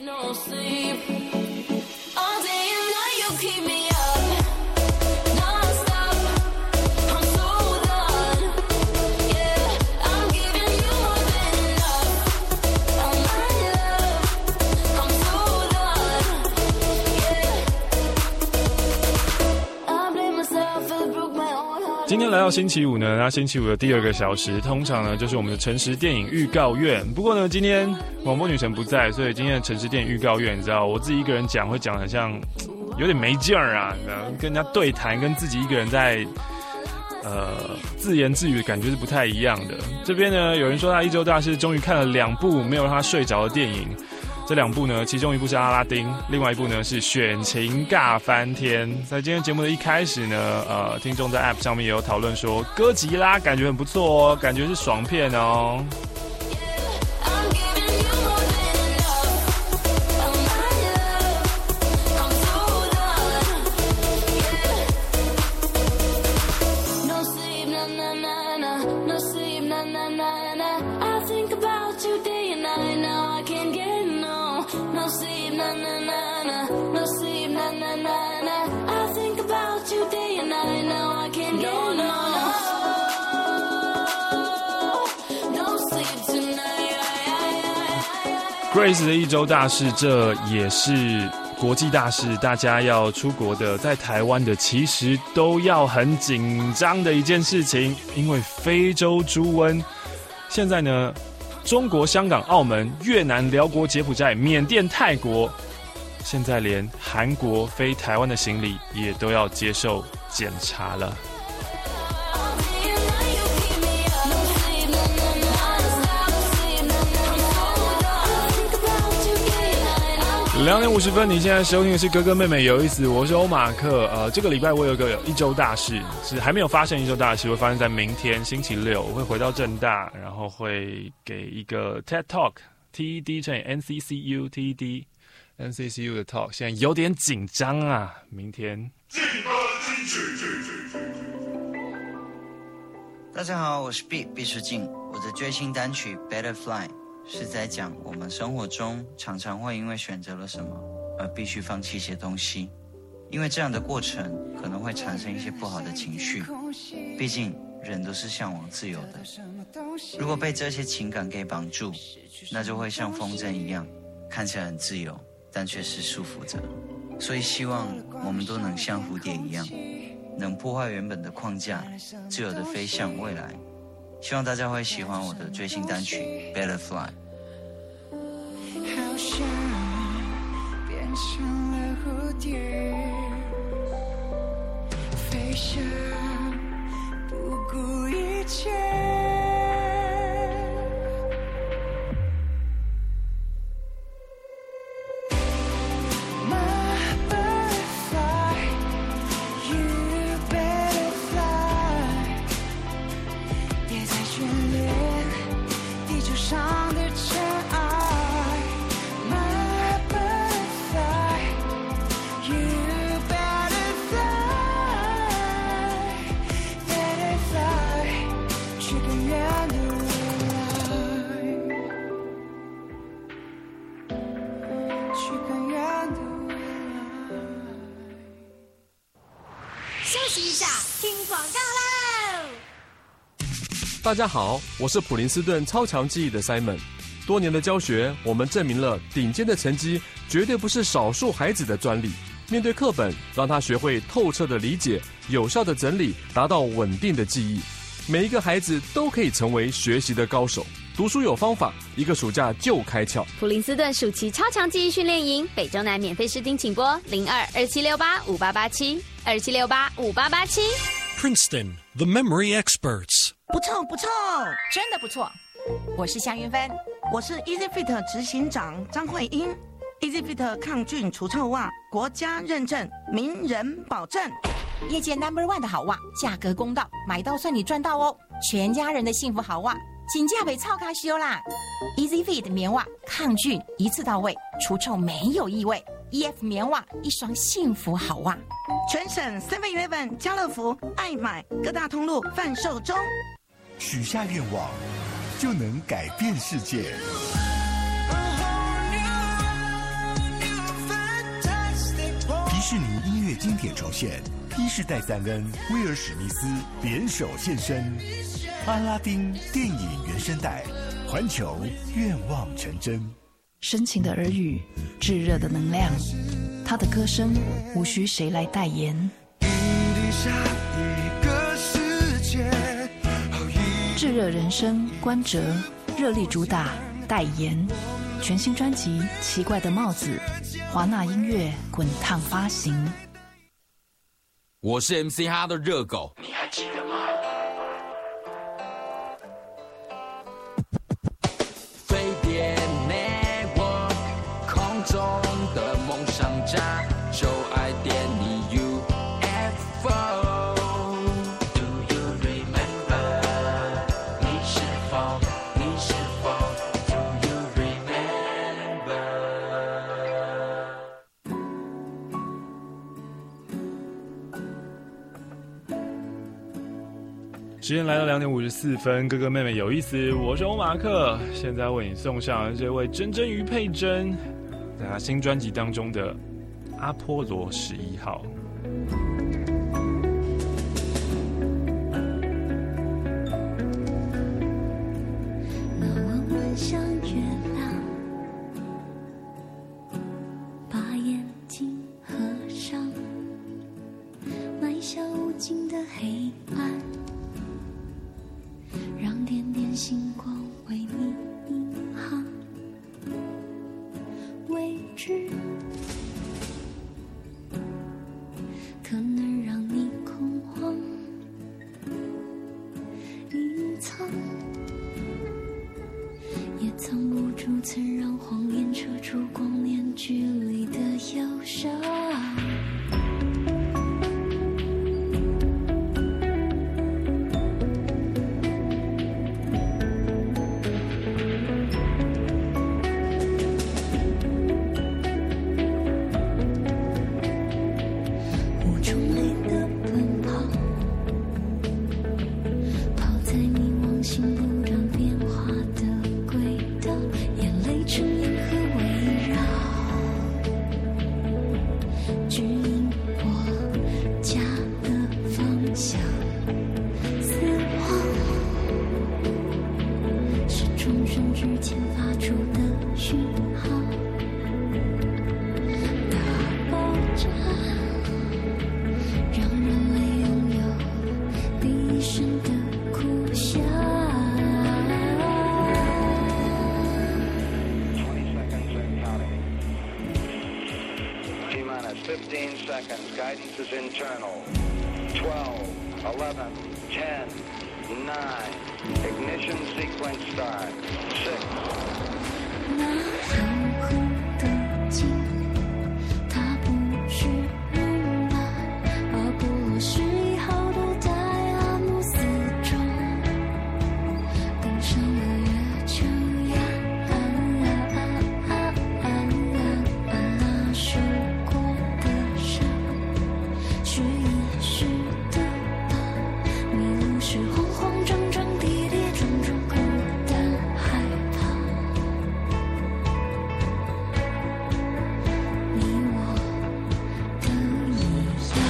今天来到星期五呢，那星期五的第二个小时，通常呢就是我们的诚实电影预告院。不过呢，今天广播女神不在，所以今天的诚实电影预告院，你知道我自己一个人讲，会讲得很像有点没劲儿啊，跟人家对谈，跟自己一个人在呃自言自语的感觉是不太一样的。这边呢，有人说他一周大事终于看了两部没有让他睡着的电影。这两部呢，其中一部是阿拉丁，另外一部呢是选情尬翻天。在今天节目的一开始呢，呃，听众在 App 上面也有讨论说，哥吉拉感觉很不错哦，感觉是爽片哦。Grace 的一周大事，这也是国际大事，大家要出国的，在台湾的其实都要很紧张的一件事情，因为非洲猪瘟，现在呢，中国、香港、澳门、越南、辽国、柬埔寨、缅甸、泰国，现在连韩国飞台湾的行李也都要接受检查了。两点五十分，你现在收听的是哥哥妹妹有意思，我是欧马克。呃，这个礼拜我有个一周大事，是还没有发生一周大事，会发生在明天星期六，我会回到政大，然后会给一个 TED Talk，T E D 乘以 N C C U，T E D N C C U 的 Talk， 现在有点紧张啊，明天。 大家好，我是 B 毕书尽，我的最新单曲 Better Fly。是在讲我们生活中常常会因为选择了什么而必须放弃一些东西，因为这样的过程可能会产生一些不好的情绪，毕竟人都是向往自由的。如果被这些情感给绑住，那就会像风筝一样，看起来很自由， 但却是束缚着。所以希望我们都能像蝴蝶一样，能破坏原本的框架，自由地飞向未来。希望大家会喜欢我的最新单曲《Better Fly》。 好像变成了蝴蝶，飞翔不顾一切。 大家好，我是普林斯顿超强记忆的 Simon。多年的教学，我们证明了顶尖的成绩绝对不是少数孩子的专利。面对课本，让他学会透彻的理解，有效的整理，达到稳定的记忆。每一个孩子都可以成为学习的高手。读书有方法，一个暑假就开窍。 普林斯顿暑期超强记忆训练营，北中南免费试听，请拨零二二七六八五八八七二七六八五八八七。 Princeton, the memory experts. 不错不错， 真的不错。我是夏云芬， 我是 EasyFit 执行长张慧英。EasyFit 抗菌除臭袜，国家认证，名人保证， 业界 Number One 的好袜，价格公道，买到算你赚到哦。全家人的幸福好袜，请价北超卡西啦。EasyFit 棉袜，抗菌一次到位，除臭没有异味。E F 棉袜，一双幸福好袜。 全省 seven eleven 家乐福、爱买各大通路贩售中。 许下愿望，就能改变世界。迪士尼音乐经典重现，披士戴赞恩、威尔史密斯联手现身，阿拉丁电影原声带，环球愿望成真。 深情的耳语，炙热的能量，他的歌声无需谁来代言。炙热人生，关喆热力主打代言，全新专辑《奇怪的帽子》，华纳音乐滚烫发行。 我是 M C 哈的热狗， 你还记得吗？ 飞碟 Network 空中的梦想家，就爱点你 U F O。Do you remember？ 你是否？你是否 ？Do you remember？ 时间来到两点五十四分，哥哥妹妹有意思，我是欧马克，现在为你送上这位珍珍于佩珍，在他新专辑当中的《阿波罗十一号》。 那弯弯像月亮，把眼睛合上，埋下无尽的黑暗。让点点星光为你引航，未知可能让你恐慌，隐藏也藏不住曾让谎言遮住光年距离的忧伤。 seconds. Guidance is internal. twelve, eleven, ten, nine. Ignition sequence start. six. 那很酷的景，它不是梦吧？阿波罗十一号都在阿姆斯壮登上了月球呀！啊啊啊啊啊啊！那受过的伤，是一时的吧？迷路时慌慌张张、跌跌撞撞、孤单害怕。你我都一样。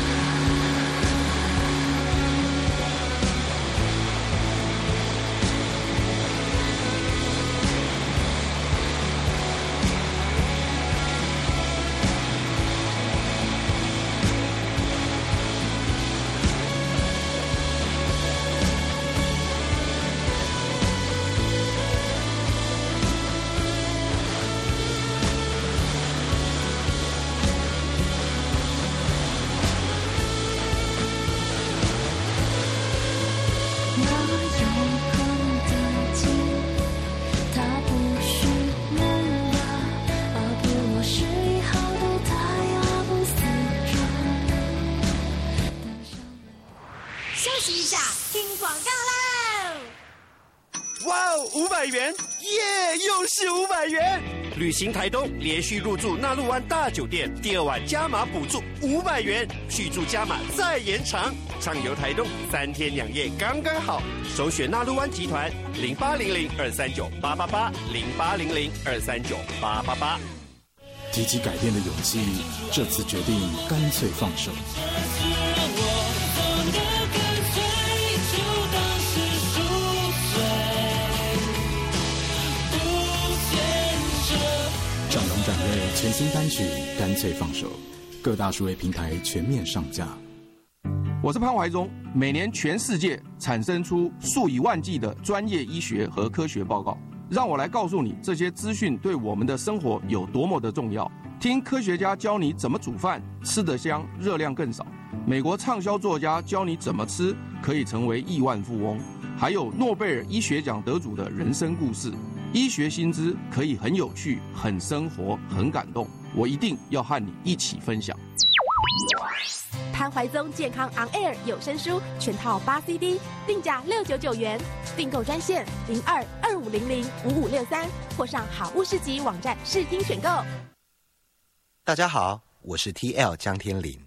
那永恒的景，它不是梦吧？阿波罗十一号都在阿姆斯壮。 休息一下，听广告喽！ 哇哦，五百元，耶，又是五百元！旅行台东，连续入住纳鹿湾大酒店，第二晚加码补助五百元，续住加码再延长。畅游台东三天两夜刚刚好，首选纳鹿湾集团零八零零二三九八八八零八零零二三九八八八。 积极改变的勇气，这次决定干脆放手。张龙展瑞全新单曲《干脆放手》，各大数位平台全面上架。 我是潘怀忠。每年全世界产生出数以万计的专业医学和科学报告，让我来告诉你这些资讯对我们的生活有多么的重要。听科学家教你怎么煮饭，吃得香，热量更少。美国畅销作家教你怎么吃可以成为亿万富翁，还有诺贝尔医学奖得主的人生故事。医学新知可以很有趣、很生活、很感动，我一定要和你一起分享。 潘怀宗健康 On Air 有声书全套八 C D， 定价六九九元，订购专线零二二五零零五五六三，或上好物市集网站试听选购。 大家好，我是 T L 江天林。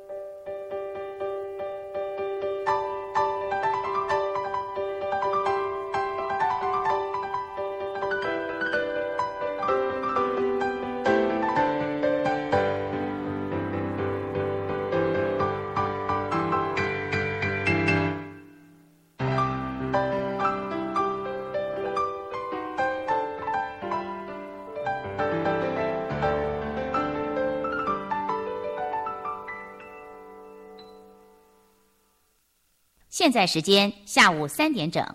现在时间下午三点整。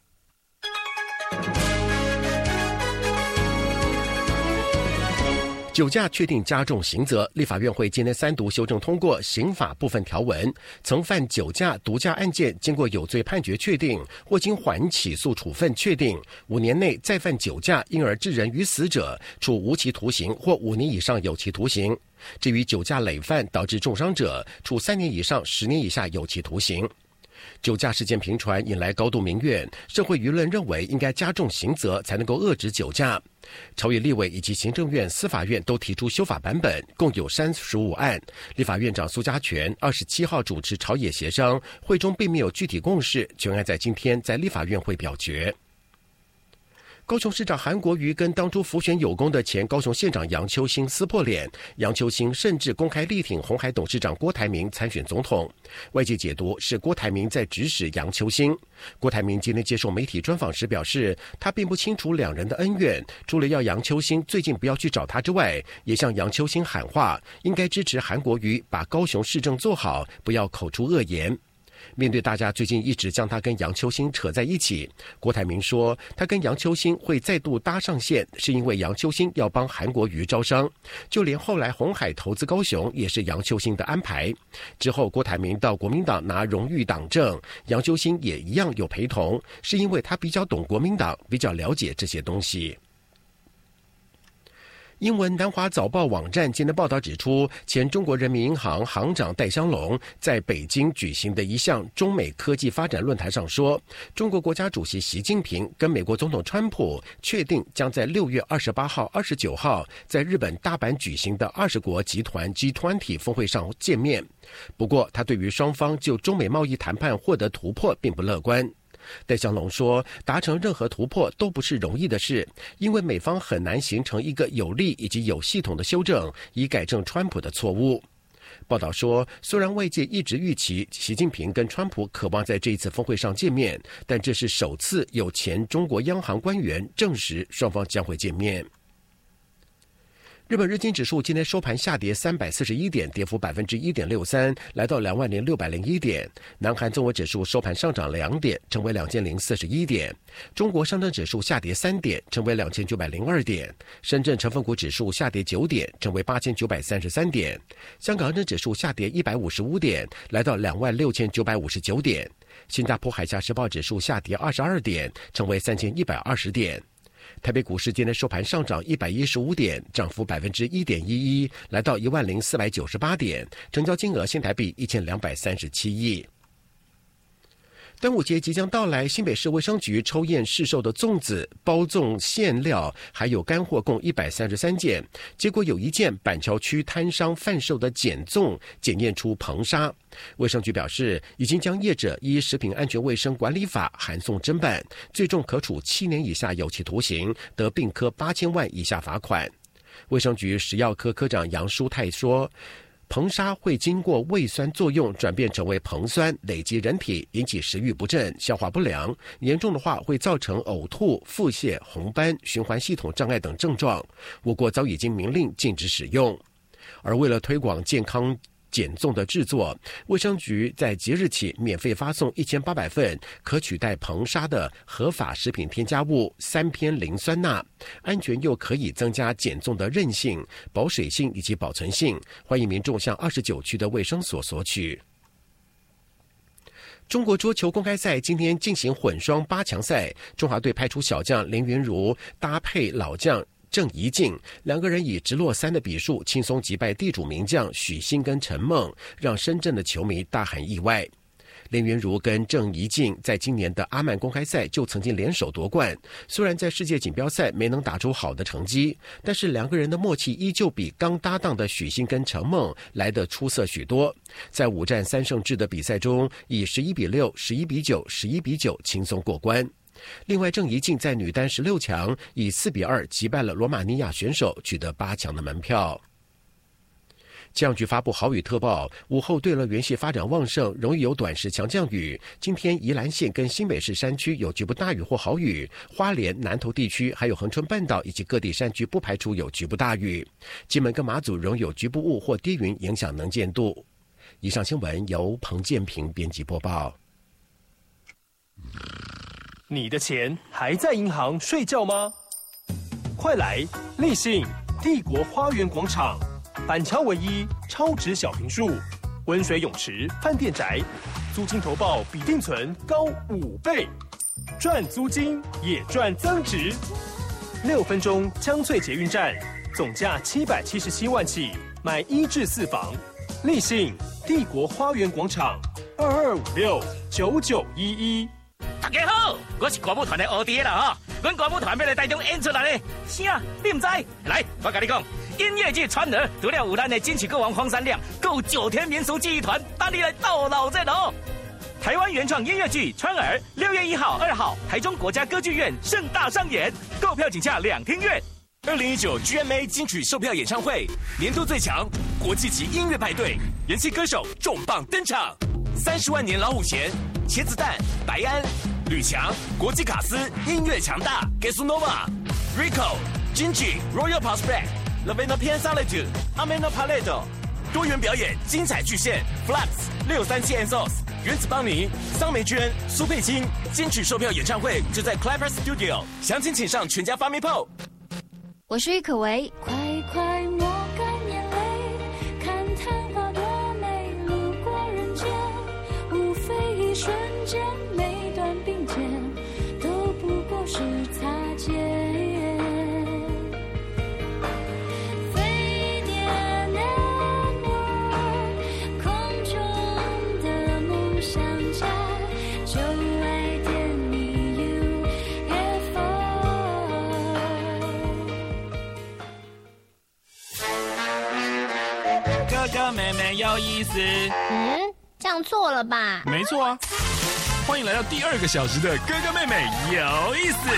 酒驾确定加重刑责，立法院会今天三读修正通过刑法部分条文，曾犯酒驾、毒驾案件，经过有罪判决确定或经缓起诉处分确定，五年内再犯酒驾，因而致人于死者，处无期徒刑或五年以上有期徒刑。至于酒驾累犯导致重伤者，处三年以上十年以下有期徒刑。酒驾事件频传，引来高度民怨，社会舆论认为应该加重刑责才能够遏制酒驾。朝野立委以及行政院、司法院都提出修法版本，共有三十五案。立法院长苏家全二十七号主持朝野协商，会中并没有具体共识，全案在今天在立法院会表决。高雄市长韩国瑜跟当初辅选有功的前高雄县长杨秋兴撕破脸，杨秋兴甚至公开力挺鸿海董事长郭台铭参选总统。外界解读是郭台铭在指使杨秋兴。郭台铭今天接受媒体专访时表示，他并不清楚两人的恩怨，除了要杨秋兴最近不要去找他之外，也向杨秋兴喊话，应该支持韩国瑜把高雄市政做好，不要口出恶言。 面对大家最近一直将他跟杨秋兴扯在一起，郭台铭说，他跟杨秋兴会再度搭上线，是因为杨秋兴要帮韩国瑜招商，就连后来鸿海投资高雄也是杨秋兴的安排。之后郭台铭到国民党拿荣誉党证，杨秋兴也一样有陪同，是因为他比较懂国民党，比较了解这些东西。英文南华早报网站今天报道指出，前中国人民银行行长戴相龙在北京举行的一项中美科技发展论坛上说，中国国家主席习近平跟美国总统川普确定将在六月二十八号、二十九号在日本大阪举行的二十国集团 G 二十 峰会上见面。不过，他对于双方就中美贸易谈判获得突破并不乐观。戴相龙说，达成任何突破都不是容易的事，因为美方很难形成一个有力以及有系统的修正，以改正川普的错误。报道说，虽然外界一直预期习近平跟川普渴望在这一次峰会上见面，但这是首次有前中国央行官员证实双方将会见面。日本日经指数今天收盘下跌三百四十一点，跌幅百分之一点六三，来到两万零六百零一点。南韩综合指数收盘上涨两点，成为两千零四十一点。中国上证指数下跌三点，成为两千九百零二点。深圳成分股指数下跌九点，成为八千九百三十三点。香港恒生指数下跌一百五十五点，来到两万六千九百五十九点。新加坡海峡时报指数下跌二十二点，成为三千一百二十点。台北股市今天收盘上涨一百一十五点，涨幅百分之一点一一，来到一万零四百九十八点，成交金额新台币一千两百三十七亿。端午节即将到来，新北市卫生局抽验市售的粽子、包粽馅料还有干货共一百三十三件，结果有一件板桥区摊商贩售的碱粽检验出硼砂。卫生局表示，已经将业者依食品安全卫生管理法函送侦办，最重可处七年以下有期徒刑，得并科八千万以下罚款。卫生局食药科科长杨淑泰说，硼砂会经过胃酸作用转变成为硼酸，累积人体，引起食欲不振、消化不良，严重的话会造成呕吐、腹泻、红斑、循环系统障碍等症状。我国早已经明令禁止使用。而为了推广健康碱粽的制作，卫生局在即日起免费发送一千八百份可取代硼砂的合法食品添加物三偏磷酸钠，安全又可以增加碱粽的韧性、保水性以及保存性。欢迎民众向二十九区的卫生所索取。中国桌球公开赛今天进行混双八强赛，中华队派出小将林昀儒搭配老将郑怡静，两个人以直落三的比数轻松击败地主名将许昕跟陈梦，让深圳的球迷大喊意外。林昀儒跟郑怡静在今年的阿曼公开赛就曾经联手夺冠，虽然在世界锦标赛没能打出好的成绩，但是两个人的默契依旧比刚搭档的许昕跟陈梦来得出色许多。在五战三胜制的比赛中，以十一比六、十一比九、十一比九轻松过关。另外，郑怡静在女单十六强以四比二击败了罗马尼亚选手，取得八强的门票。气象局发布豪雨特报，午后对了园系发展旺盛，容易有短时强降雨。今天宜兰县跟新北市山区有局部大雨或豪雨，花莲、南投地区还有恒春半岛以及各地山区不排除有局部大雨。金门跟马祖仍有局部雾或低云影响能见度。以上新闻由彭建平编辑播报。 你的钱还在银行睡觉吗？快来立信帝国花园广场，板桥唯一超值小坪数，温水泳池、饭店宅，租金投报比定存高五倍，赚租金也赚增值。六分钟江翠捷运站，总价七百七十七万起，买一至四房。立信帝国花园广场，二二五六九九一一。 大家好，我是歌舞团的乌迪啦哈，阮歌舞团要来台中演出来呢，啥你唔知？来，我跟你讲，音乐剧川儿除了有咱的金曲歌王黄山亮，够九天民俗记忆团带你来到老热闹。台湾原创音乐剧《川儿》，六月一号、二号，台中国家歌剧院盛大上演，购票请洽两厅院。 二零一九 G M A 金曲售票演唱会，年度最强国际级音乐派对，人气歌手重磅登场，三十万年老虎钳、茄子蛋、白安、吕强、国际卡司，音乐强大 ，Gasunova、Rico、Gingy、Royal Prospect、Lavena Pian Solitude、Ameno Paleto， 多元表演，精彩巨献 ，Flaps 六三七 Ensos。 原子邦尼、桑梅娟、苏佩青金曲售票演唱会就在 Clapper Studio， 详情请上全家发明铺。 我是郁可唯， 快快抹干眼泪，看昙花多美，路过人间，无非一瞬间，每段并肩都不过是擦肩。飞碟 Network， 空中的梦想家，就爱点你 U F O。 哥哥妹妹有意思。 嗯，这样错了吧？ 没错啊！欢迎来到第二个小时的哥哥妹妹有意思。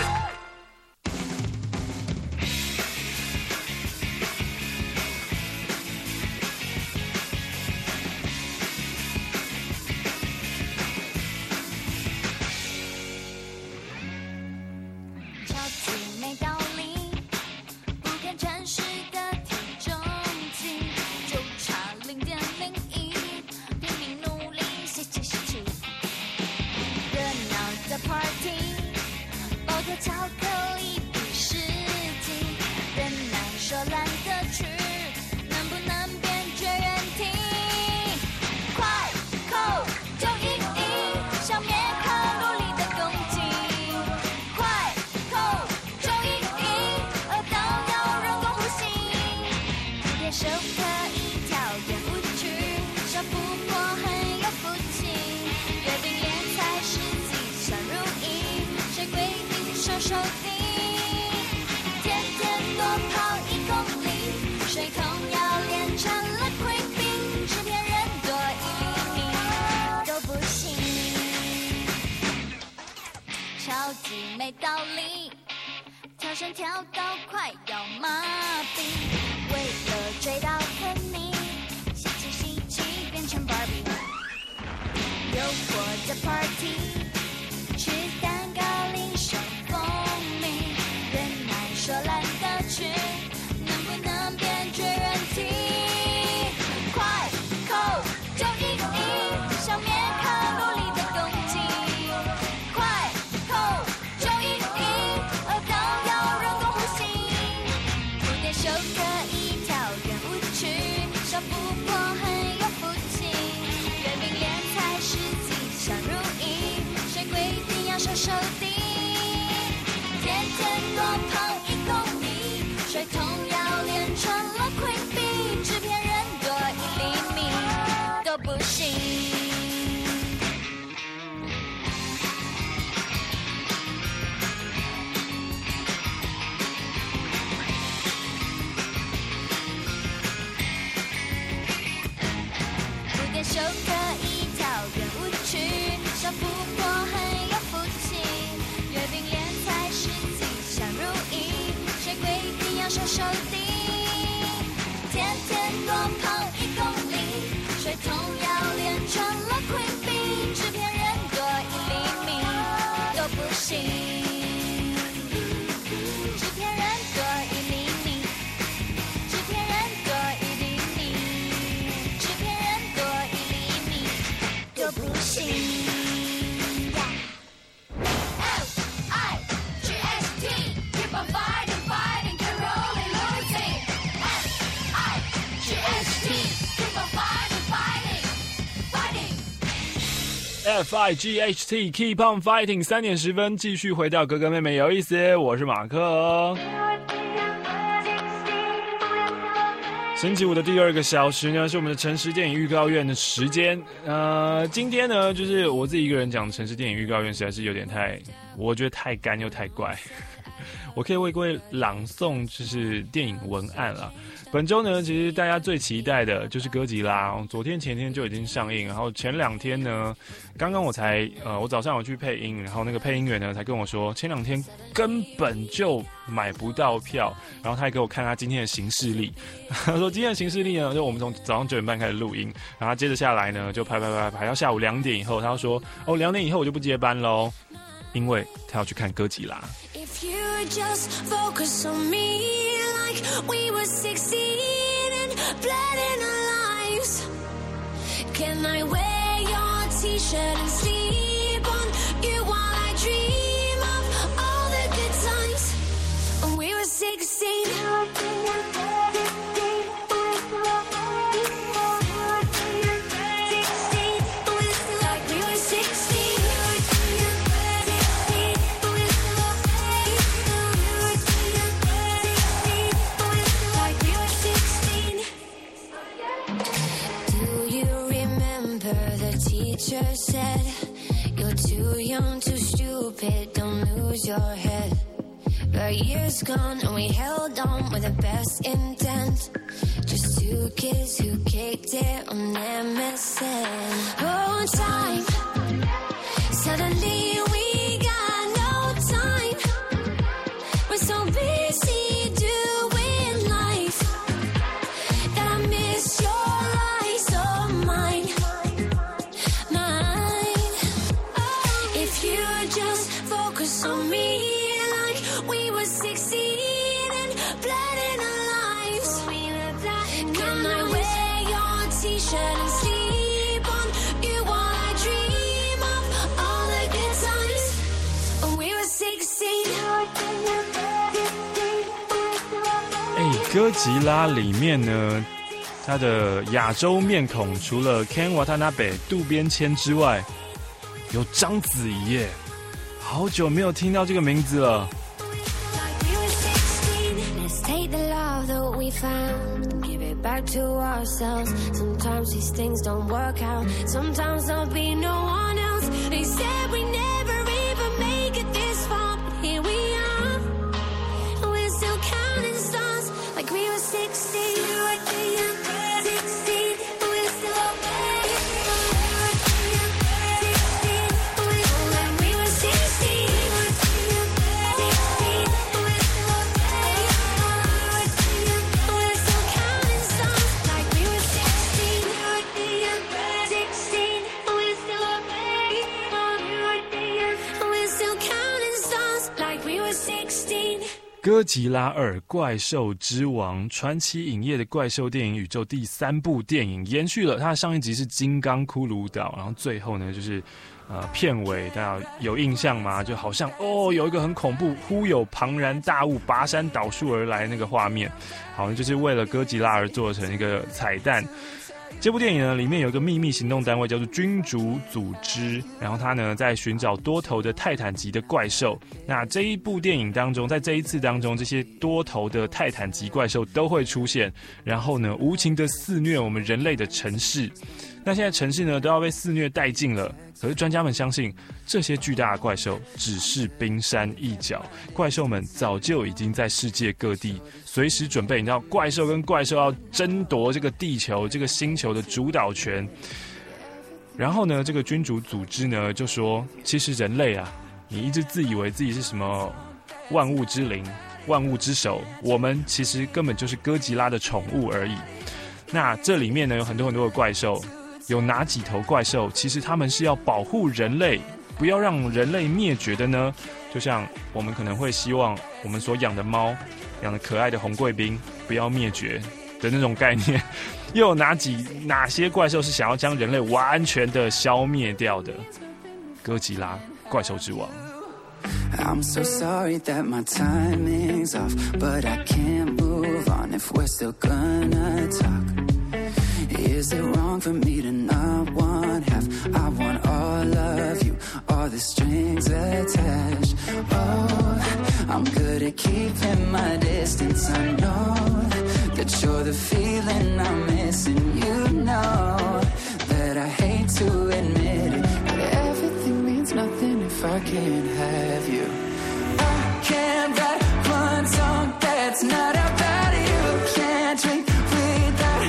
超级没道理，不看城市的体重计，就差零点零一，拼命努力，吸气吸气。热闹的 party， 包括巧克力比世纪，人难说懒得去，能不能变绝缘体？快扣九一一，消灭卡路里的攻击。快扣九一一，饿到要人工呼吸。蝴蝶手可以跳圆舞曲，小富婆很有福气。月饼莲菜是吉祥如意，谁规定瘦瘦的？天天多跑一公里，水桶要练成了溃冰，制片人多一厘米都不行。超级没道理，跳绳跳到快要麻痹，为了追到肯尼，吸气吸气变成 Barbie。诱惑的 party， 吃蛋糕淋上蜂蜜，人难说懒得去，能不能变绝缘体？快扣九一一，消灭卡路里的攻击。快扣九一一，饿到要人工呼吸。蝴蝶手可以跳圆舞曲，小富婆很有福气。月饼莲菜是吉祥如意，谁规定要瘦瘦的？天天多跑一公里，水桶要练成了溃壁，制片人多一厘米都不行。蝴蝶手可以跳圆舞曲，小富婆很有福气。月饼莲菜是吉祥如意，谁规定要瘦瘦的？天天多跑一公里，水桶要练成了溃壁，制片人多一厘米都不行。制片人多一厘米，制片人多一厘米，制片人多一厘米都不行。F I G S T keep on fighting fighting keep rolling losing F I G S T keep on fighting fighting fighting F I G H T Keep on Fighting， 三点十分继续回到哥哥妹妹有意思，我是马克。星期五的第二个小时呢，是我们的城市电影预告院的时间。呃，今天呢，就是我自己一个人讲城市电影预告院，实在是有点太，我觉得太干又太怪。我可以为各位朗诵，就是电影文案啦。本周呢，其实大家最期待的就是哥吉拉，昨天前天就已经上映，然后前两天呢，刚刚我才呃，我早上有去配音，然后那个配音员呢才跟我说，前两天根本就买不到票，然后他还给我看他今天的行事历，他说今天的行事历呢，就我们从早上九点半开始录音，然后接着下来呢就排排排排到下午两点以后，他说哦两点以后我就不接班喽，因为他要去看哥吉拉。 If you just focus on me like we were sixteen and blood in our lives, can I wear your t-shirt and sleep on you while I dream of all the good times when we were sixteen. Teacher said, you're too young, too stupid, don't lose your head. But years gone and we held on with the best intent. Just two kids who kicked it on M S N. Oh, time. Suddenly we got no time. We're so busy doing life that I miss your lies or mine. Just focus on me like we were sixteen and blood in our lives. Can I wear your t-shirt and sleep on you while I dream of all the good times when we were sixteen? 哎，哥吉拉里面呢，他的亚洲面孔除了 Ken Watanabe 渡边谦之外，有章子怡耶。好久没有听到这个名字了。 Let's take the love that we found, give it back to ourselves. Sometimes these things don't work out. Sometimes there'll be no one else. They said we never even make it this far, but here we are. And we're still counting stars like we were sixteen. sixteen, but we're still okay. 《哥吉拉二：怪兽之王》传奇影业的怪兽电影宇宙第三部电影，延续了它的上一集是金刚骷髅岛，然后最后呢就是呃片尾，大家有印象吗？就好像哦有一个很恐怖，忽有庞然大物拔山倒树而来那个画面，好像就是为了哥吉拉而做成一个彩蛋。这部电影呢，里面有一个秘密行动单位叫做君主组织，然后他呢在寻找多头的泰坦级的怪兽。那这一部电影当中，在这一次当中，这些多头的泰坦级怪兽都会出现，然后呢无情的肆虐我们人类的城市。那现在城市呢都要被肆虐殆尽了，可是专家们相信这些巨大的怪兽只是冰山一角，怪兽们早就已经在世界各地随时准备，你知道怪兽跟怪兽要争夺这个地球这个星球的主导权。然后呢这个君主组织呢就说，其实人类啊，你一直自以为自己是什么万物之灵万物之首，我们其实根本就是哥吉拉的宠物而已。那这里面呢有很多很多的怪兽，有哪几头怪兽其实他们是要保护人类，不要让人类灭绝的呢？就像我们可能会希望我们所养的猫，养的可爱的红贵宾不要灭绝的那种概念。又有哪几哪些怪兽是想要将人类完全的消灭掉的？哥吉拉，怪兽之王。 I'm so sorry that my timing's off, but I can't move on if we're still gonna talk.Is it wrong for me to not want half? I want all of you, all the strings attached. Oh, I'm good at keeping my distance. I know that you're the feeling I'm missing. You know that I hate to admit it, but everything means nothing if I can't have you. I can't write one song that's not about you. Can't drink without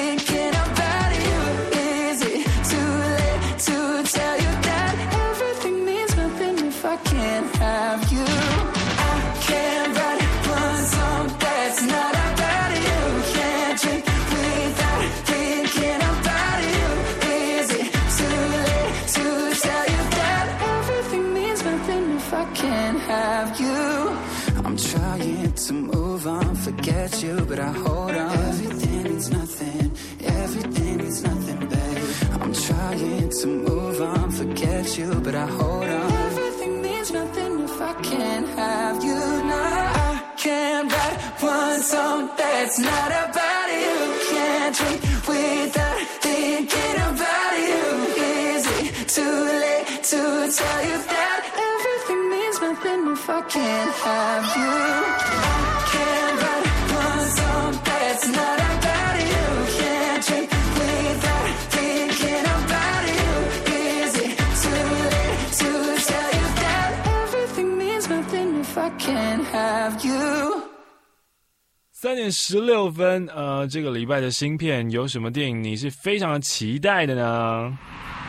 thinking.Tell you that everything means nothing if I can't have you. I can't write one song that's not about you. Can't drink without thinking about you. Is it too late to tell you that everything means nothing if I can't have you? I'm trying to move on, forget you, but I hold on. Everything means nothing, everything means nothing, babe. I'm trying trying to move on, forget you, but I hold on. Everything means nothing if I can't have you now. I can't write one song that's not about you. Can't drink without thinking about you. Is it too late to tell you that everything means nothing if I can't have you? I can't write one song that's not about you. Can't drink without thinking about you. Is it too late to tell you that everything means nothing if I can't have you? 三点十六分，呃，这个礼拜的新片有什么电影你是非常的期待的呢？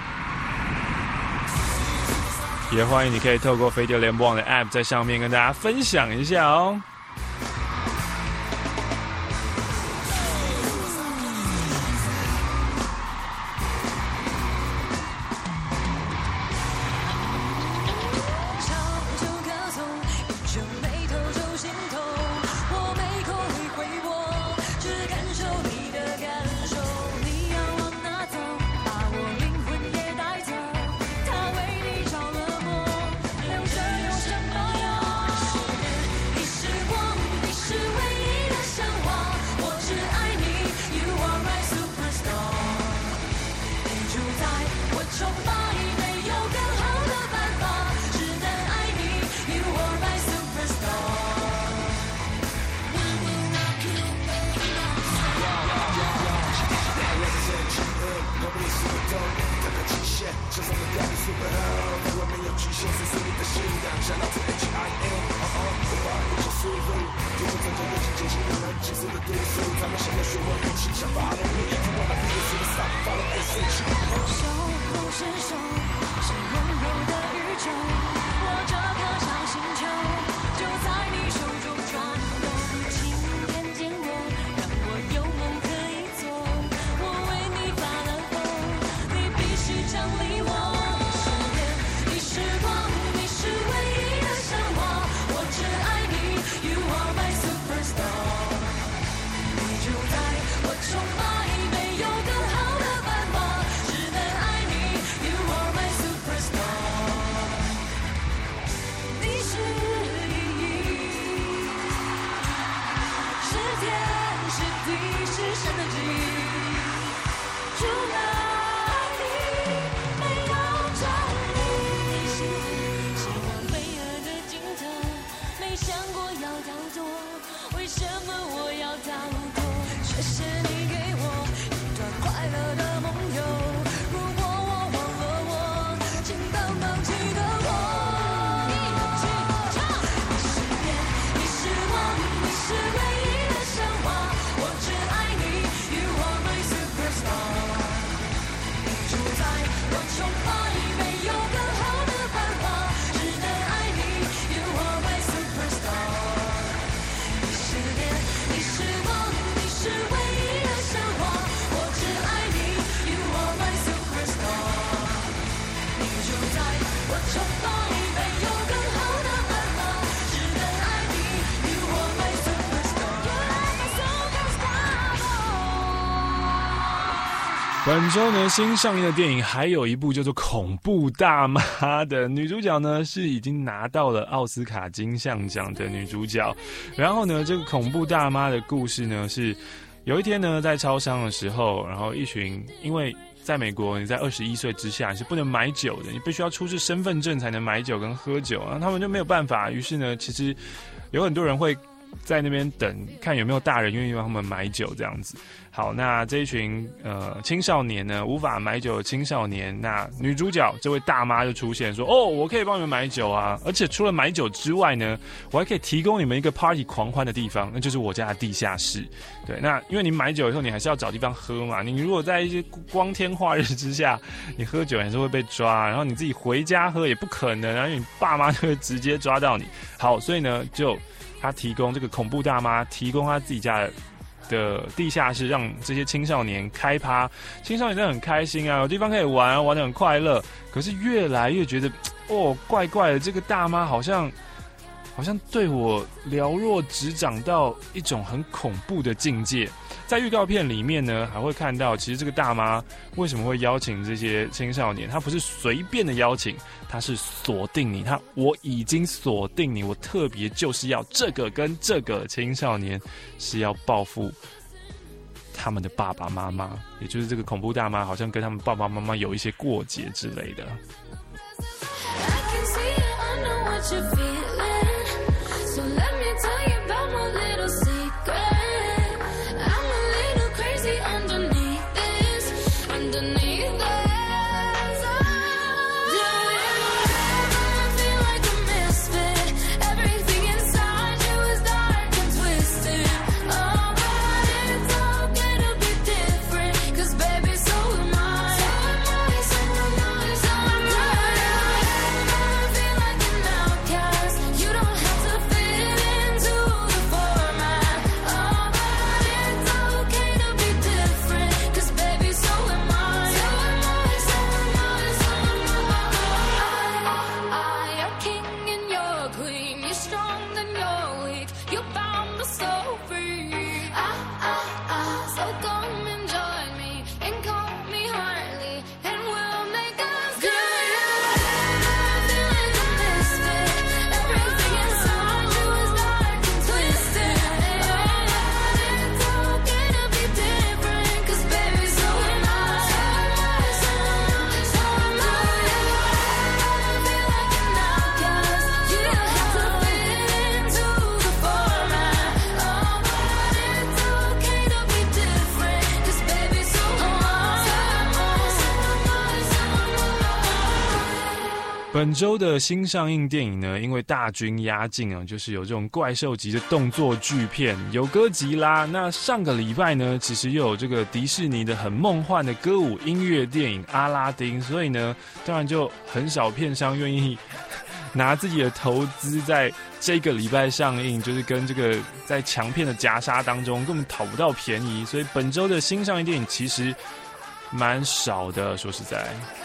也欢迎你可以透过飞碟联播网的 App 在上面跟大家分享一下哦。本周呢，新上映的电影还有一部叫做《恐怖大妈》的，女主角呢是已经拿到了奥斯卡金像奖的女主角。然后呢，这个恐怖大妈的故事呢是，有一天呢在超商的时候，然后一群因为在美国你在二十一岁之下你是不能买酒的，你必须要出示身份证才能买酒跟喝酒，然后他们就没有办法，于是呢，其实有很多人会在那边等，看有没有大人愿意帮他们买酒这样子。好，那这一群呃青少年呢，无法买酒的青少年，那女主角这位大妈就出现说，哦，我可以帮你们买酒啊，而且除了买酒之外呢，我还可以提供你们一个 party 狂欢的地方，那就是我家的地下室。对，那因为你买酒以后，你还是要找地方喝嘛，你如果在一些光天化日之下，你喝酒还是会被抓，然后你自己回家喝也不可能，然后你爸妈就会直接抓到你。好，所以呢，就他提供这个恐怖大妈提供他自己家的的地下室，让这些青少年开趴，青少年真的很开心啊，有地方可以玩，玩得很快乐。可是越来越觉得，哦，怪怪的，这个大妈好像好像对我了若指掌到一种很恐怖的境界。在预告片里面呢，还会看到，其实这个大妈为什么会邀请这些青少年？她不是随便的邀请，她是锁定你。她我已经锁定你，我特别就是要这个跟这个青少年是要报复他们的爸爸妈妈，也就是这个恐怖大妈好像跟他们爸爸妈妈有一些过节之类的。本周的新上映电影呢，因为大军压境啊，就是有这种怪兽级的动作巨片，有哥吉拉。那上个礼拜呢，其实又有这个迪士尼的很梦幻的歌舞音乐电影《阿拉丁》，所以呢，当然就很少片商愿意拿自己的投资在这个礼拜上映，就是跟这个在强片的夹杀当中根本讨不到便宜，所以本周的新上映电影其实蛮少的，说实在。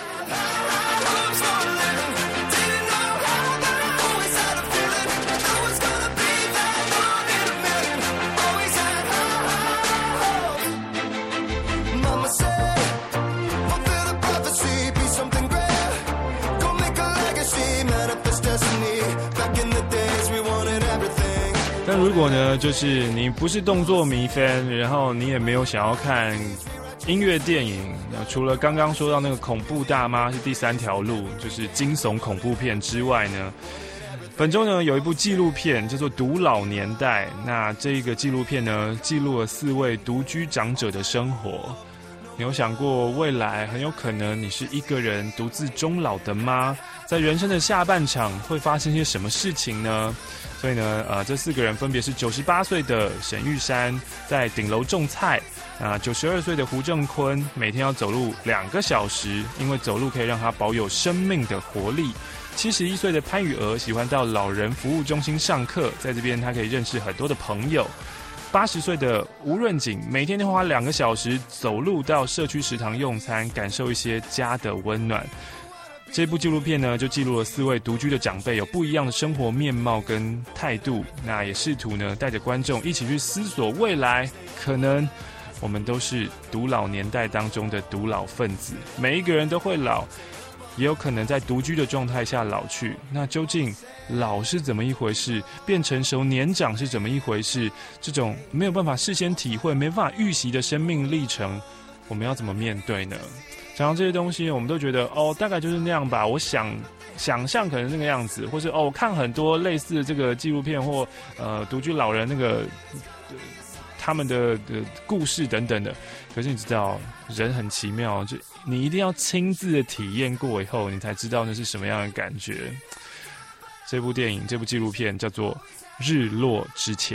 但如果呢，就是你不是动作迷 fan， 然后你也没有想要看音乐电影，除了刚刚说到那个恐怖大妈是第三条路，就是惊悚恐怖片之外呢，本周呢有一部纪录片叫做《独老年代》。那这个纪录片呢，记录了四位独居长者的生活。你有想过未来很有可能你是一个人独自终老的吗？在人生的下半场会发生些什么事情呢？所以呢，呃，这四个人分别是九十八岁的沈玉山在顶楼种菜，啊，九十二岁的胡正坤每天要走路两个小时，因为走路可以让他保有生命的活力。七十一岁的潘雨娥喜欢到老人服务中心上课，在这边他可以认识很多的朋友。八十岁的吴润景每天都花两个小时走路到社区食堂用餐，感受一些家的温暖。这部纪录片呢，就记录了四位独居的长辈有不一样的生活面貌跟态度，那也试图呢带着观众一起去思索未来，可能我们都是独老年代当中的独老分子，每一个人都会老，也有可能在独居的状态下老去。那究竟老是怎么一回事？变成熟年长是怎么一回事？这种没有办法事先体会、没办法预习的生命历程，我们要怎么面对呢？讲到这些东西，我们都觉得哦，大概就是那样吧。我想想象可能那个样子，或是哦，我看很多类似的这个纪录片或呃独居老人那个、呃、他们的的故事等等的。可是你知道，人很奇妙，就你一定要亲自的体验过以后，你才知道那是什么样的感觉。这部电影，这部纪录片叫做《日落之前》。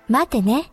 待ってね。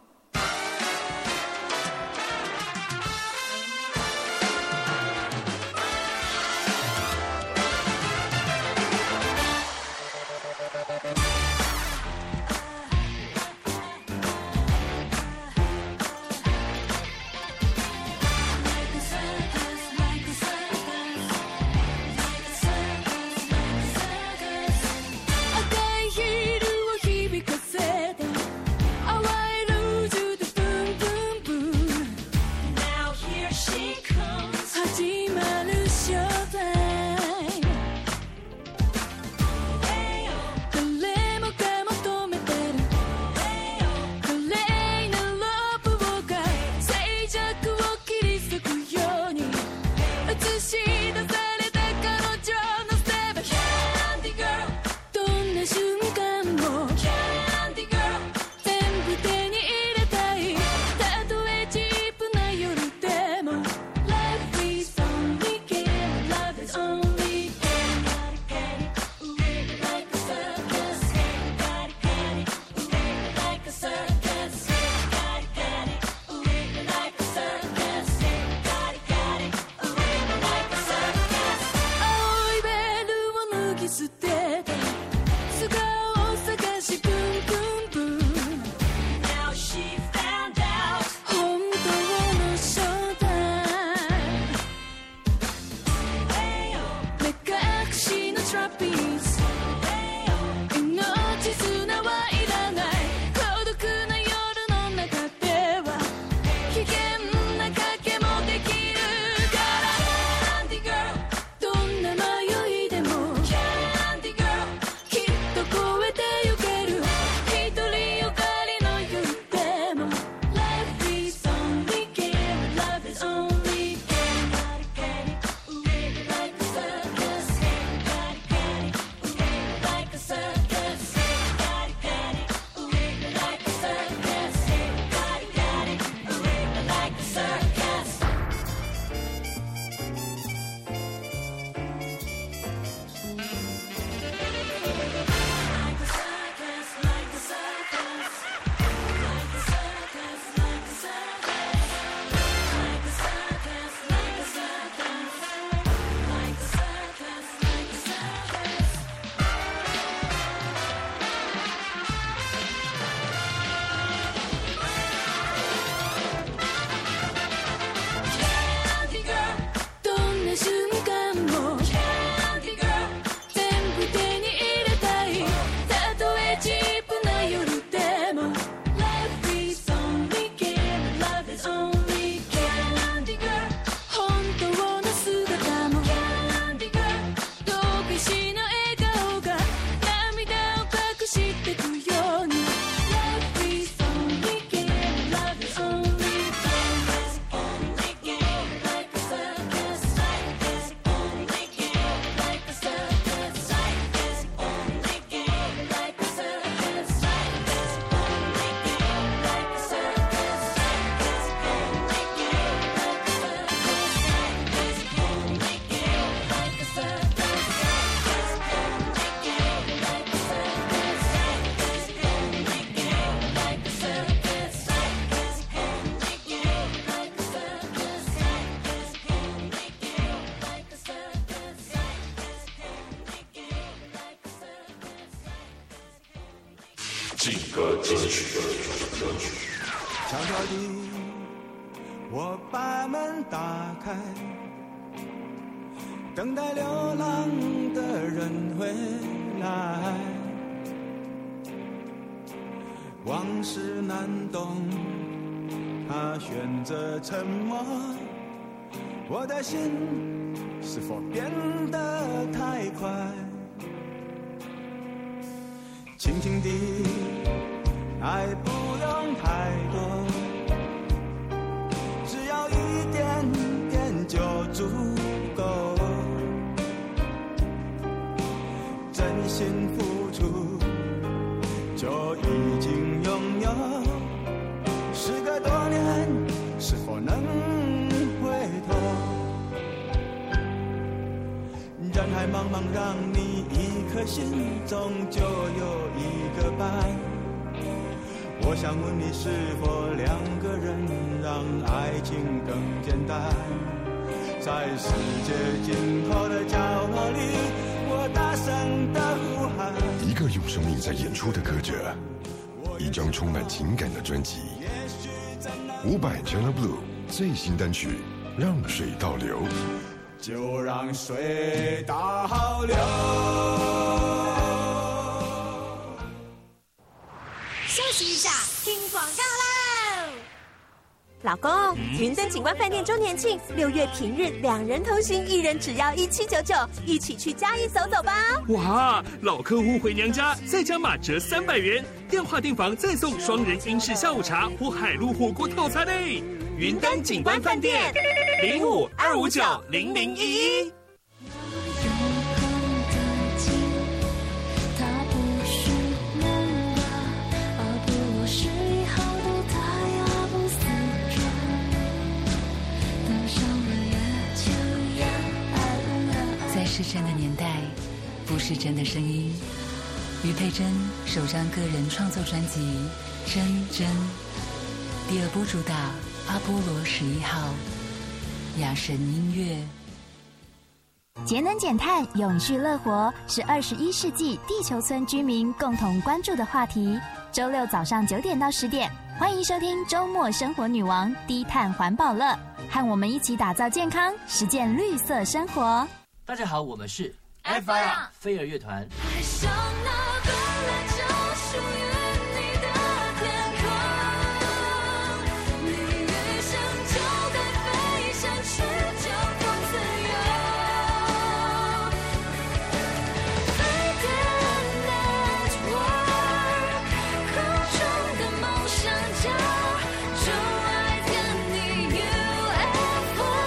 劲歌金曲。 悄悄地，我把门打开，等待流浪的人回来。往事难懂，他选择沉默。我的心是否变得太快？轻轻地，爱不用太多，只要一点点就足够。真心付出，就已经拥有。时隔多年，是否能回头？人海茫茫，让你一颗心，终究有一个伴。 我想问你，是否两个人让爱情更简单？在世界尽头的角落里，我大声的呼喊。 一个用生命在演出的歌者，一张充满情感的专辑。伍佰 Jello Blue 最新单曲《让水倒流》， 就让水倒流。 休息一下，听广告喽。 老公，云登景观饭店周年庆，六月平日两人同行，一人只要一七九九，一起去嘉义走走吧。 哇，老客户回娘家再加码折三百元，电话订房再送双人英式下午茶或海陆火锅套餐嘞。云登景观饭店零五二五九零零一一。 是真的年代，不是真的声音。于佩珍首张个人创作专辑《真真》，第二波主打阿波罗十一号，雅神音乐。 节能减碳、永续乐活是二十一世纪地球村居民共同关注的话题。周六早上九点到十点，欢迎收听周末生活女王低碳环保乐，和我们一起打造健康，实践绿色生活。 大家好，我们是 F I R 飞儿乐团。 爱上那本来就属于你的天空，你越想就该飞上去，就多自由。飞碟 Network， 空中的梦想家，就爱跟你 U F O。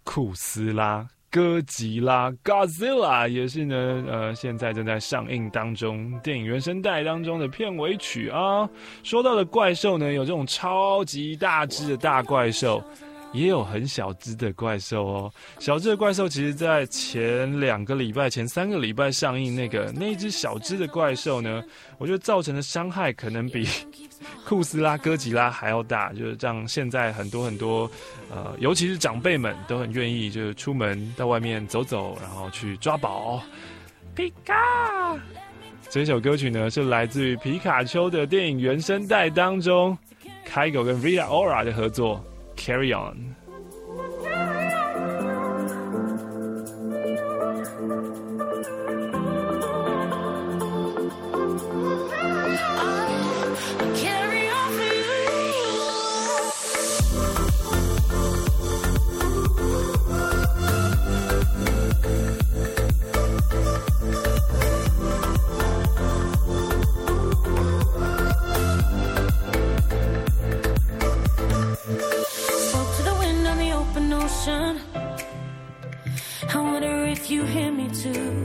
库斯拉。哥吉拉 Godzilla 也是呢，呃，现在正在上映当中，电影原声带当中的片尾曲啊。说到了怪兽呢，有这种超级大只的大怪兽，也有很小只的怪兽哦。小只的怪兽其实在前两个礼拜、前三个礼拜上映，那个那一只小只的怪兽呢，我觉得造成的伤害可能比库斯拉、哥吉拉还要大，就是让现在很多很多，呃，尤其是长辈们都很愿意，就是出门到外面走走，然后去抓宝。皮卡，这首歌曲呢是来自于皮卡丘的电影原声带当中，开狗跟 Rita Ora 的合作 ，Carry On。 I wonder if you hear me too.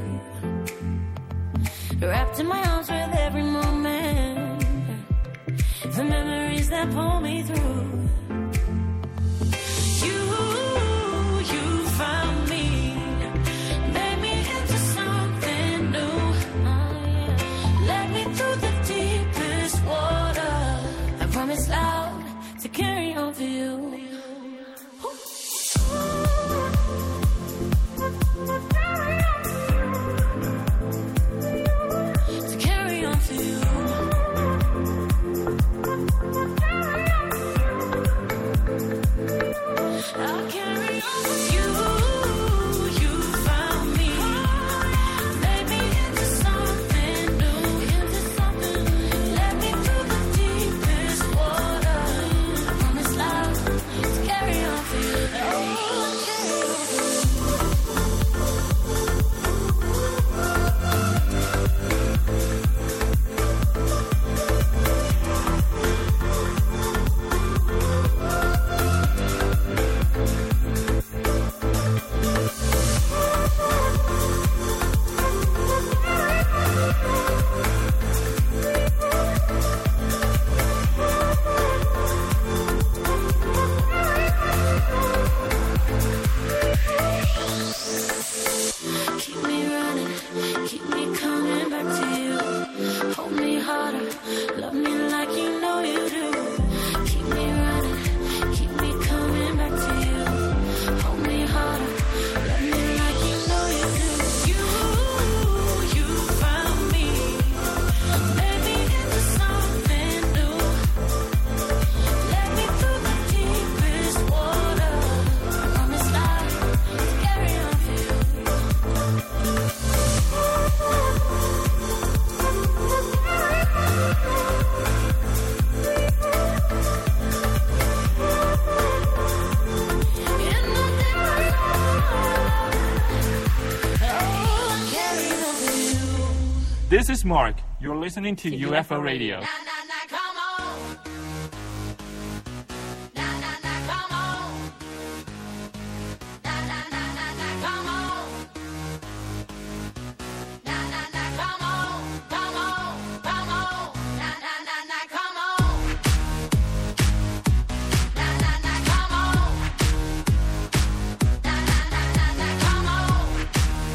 Wrapped in my arms with every moment, the memories that pull me through. You, you found me, made me into something new. Oh, yeah. Led me through the deepest water. I promise loud to carry on for you. This is Mark. You're listening to U F O Radio.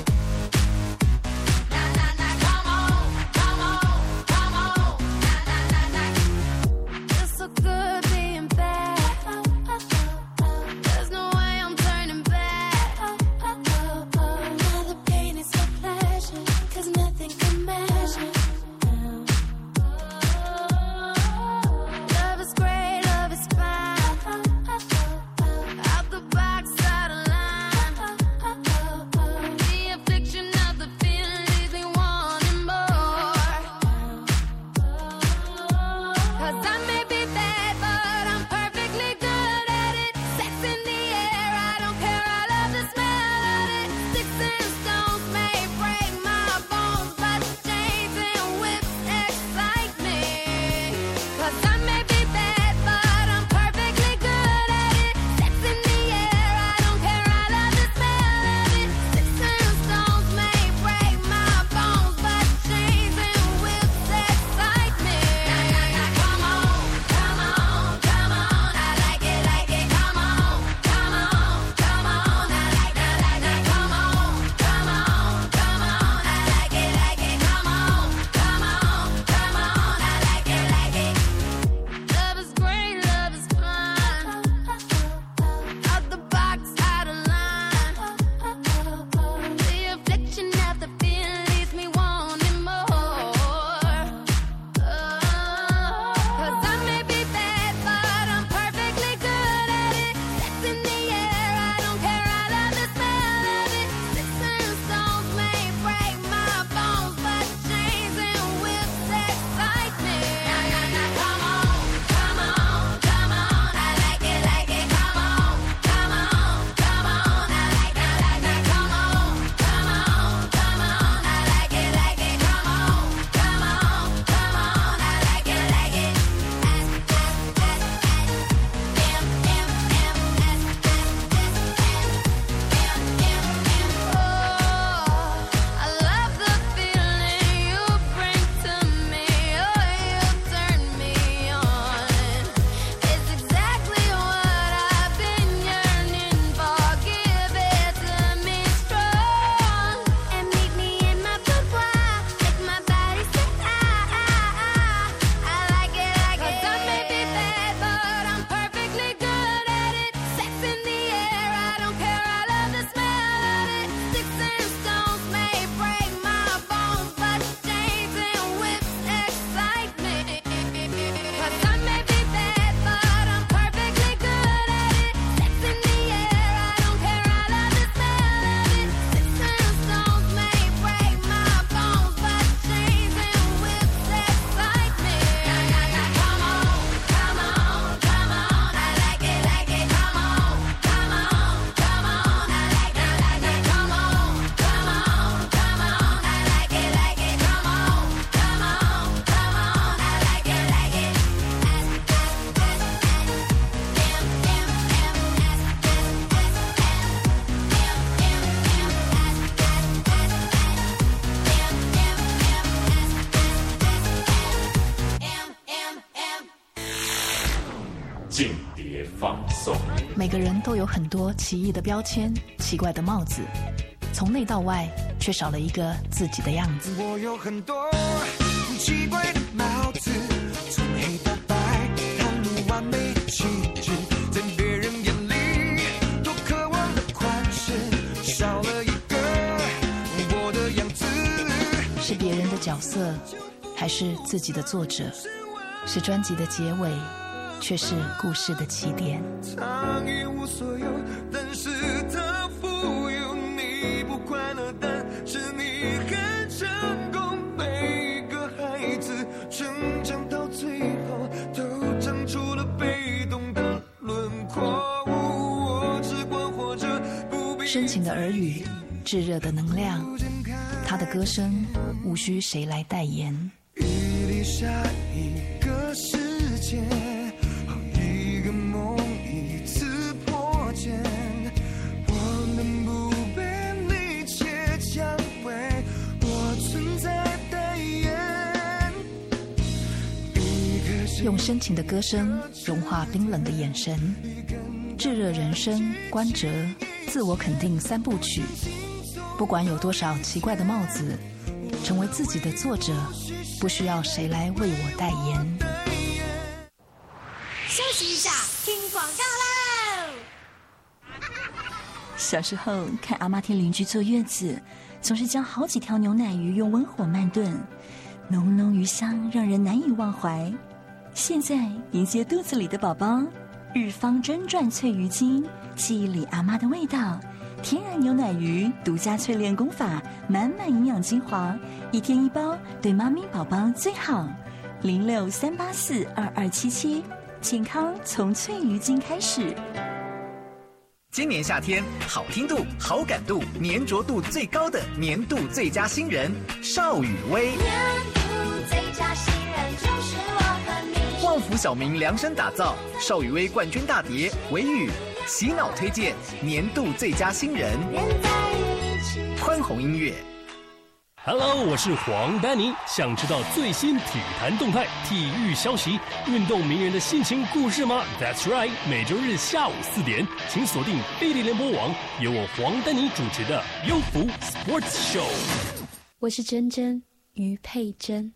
Come on. 每个人都有很多奇异的标签、奇怪的帽子，从内到外却少了一个自己的样子。 我有很多奇怪的帽子，从黑到白，看路完美气质，在别人眼里多渴望的款式，少了一个我的样子。 是别人的角色，还是自己的作者？是专辑的结尾，却是故事的起点。 他一无所有，但是他富有。你不快乐，但是你很成功。每一个孩子成长到最后，都长出了被动的轮廓。我只管活着，不必深情的耳语，炙热的能量，他的歌声无需谁来代言。 一粒下一个世界，一个梦一次破茧，我能不被你切蔷薇，我存在代言。 用深情的歌声融化冰冷的眼神，炙热人生关喆自我肯定三部曲。不管有多少奇怪的帽子，成为自己的作者，不需要谁来为我代言。 休息一下，听广告喽！ 小时候看阿妈替邻居坐月子，总是将好几条牛奶鱼用温火慢炖，浓浓鱼香让人难以忘怀。现在迎接肚子里的宝宝，日方真传脆鱼精，记忆里阿妈的味道。天然牛奶鱼独家淬炼功法，满满营养精华，一天一包，对妈咪宝宝最好。零六三八四二二七七，健康从淬鱼精开始。 今年夏天，好听度、好感度、粘着度最高的年度最佳新人邵雨薇。 年度最佳新人就是我和你。 旺福小民量身打造邵雨薇冠军大碟，维语洗脑推荐年度最佳新人，宽宏音乐。 Hello， 我是黄丹妮。想知道最新体坛动态、体育消息、运动名人的心情故事吗 ？That's right， 每周日下午四点，请锁定飞碟联播网，由我黄丹妮主持的优福 Sports Show。 我是珍珍于佩珍。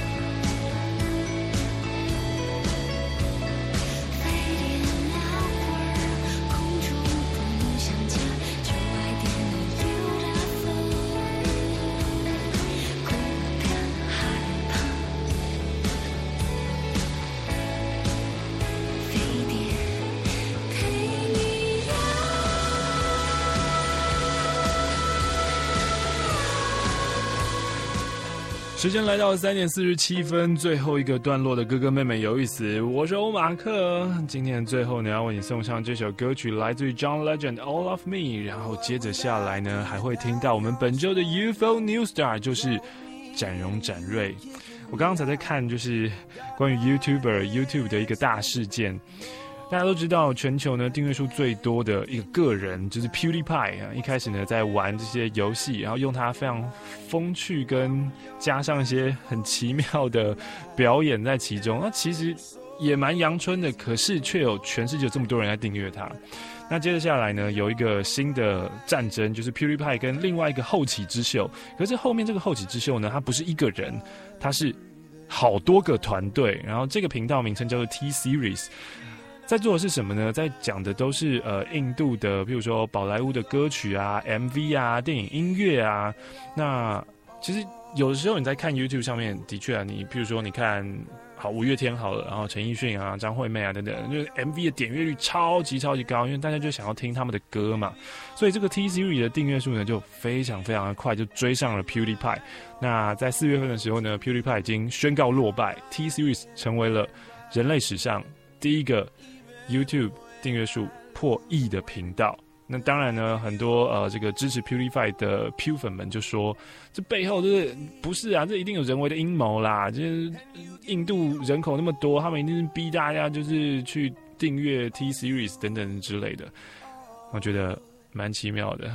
时间来到三点四十七分，最后一个段落的哥哥妹妹有意思，我是欧马克。今天最后呢，要为你送上这首歌曲，来自于 John Legend All of Me。然后接着下来呢，还会听到我们本周的 U F O New Star， 就是展荣展瑞。我刚刚才在看，就是关于 YouTuber YouTube 的一个大事件。大家都知道，全球呢订阅数最多的一个个人就是 PewDiePie 啊。一开始呢在玩这些游戏，然后用他非常风趣跟加上一些很奇妙的表演在其中，那其实也蛮阳春的，可是却有全世界有这么多人来订阅他。那接着下来呢，有一个新的战争，就是 PewDiePie 跟另外一个后起之秀。可是后面这个后起之秀呢，他不是一个人，他是好多个团队。然后这个频道名称叫做 T Series。在做的是什么呢？在讲的都是呃印度的，比如说宝莱坞的歌曲啊、M V 啊、电影音乐啊。那其实有的时候你在看 YouTube 上面，的确啊，你比如说你看好五月天好了，然后陈奕迅啊、张惠妹啊等等，就是 M V 的点阅率超级超级高，因为大家就想要听他们的歌嘛。所以这个 T Series 的订阅数呢，就非常非常的快就追上了 PewDiePie。那在四月份的时候呢 ，PewDiePie 已经宣告落败 ，T Series 成为了人类史上第一个YouTube 订阅数破亿的频道。那当然呢，很多呃这个支持 PewDiePie 的 Pew 粉们就说，这背后就是不是啊，这一定有人为的阴谋啦，就是印度人口那么多，他们一定是逼大家就是去订阅 T Series 等等之类的，我觉得蛮奇妙的。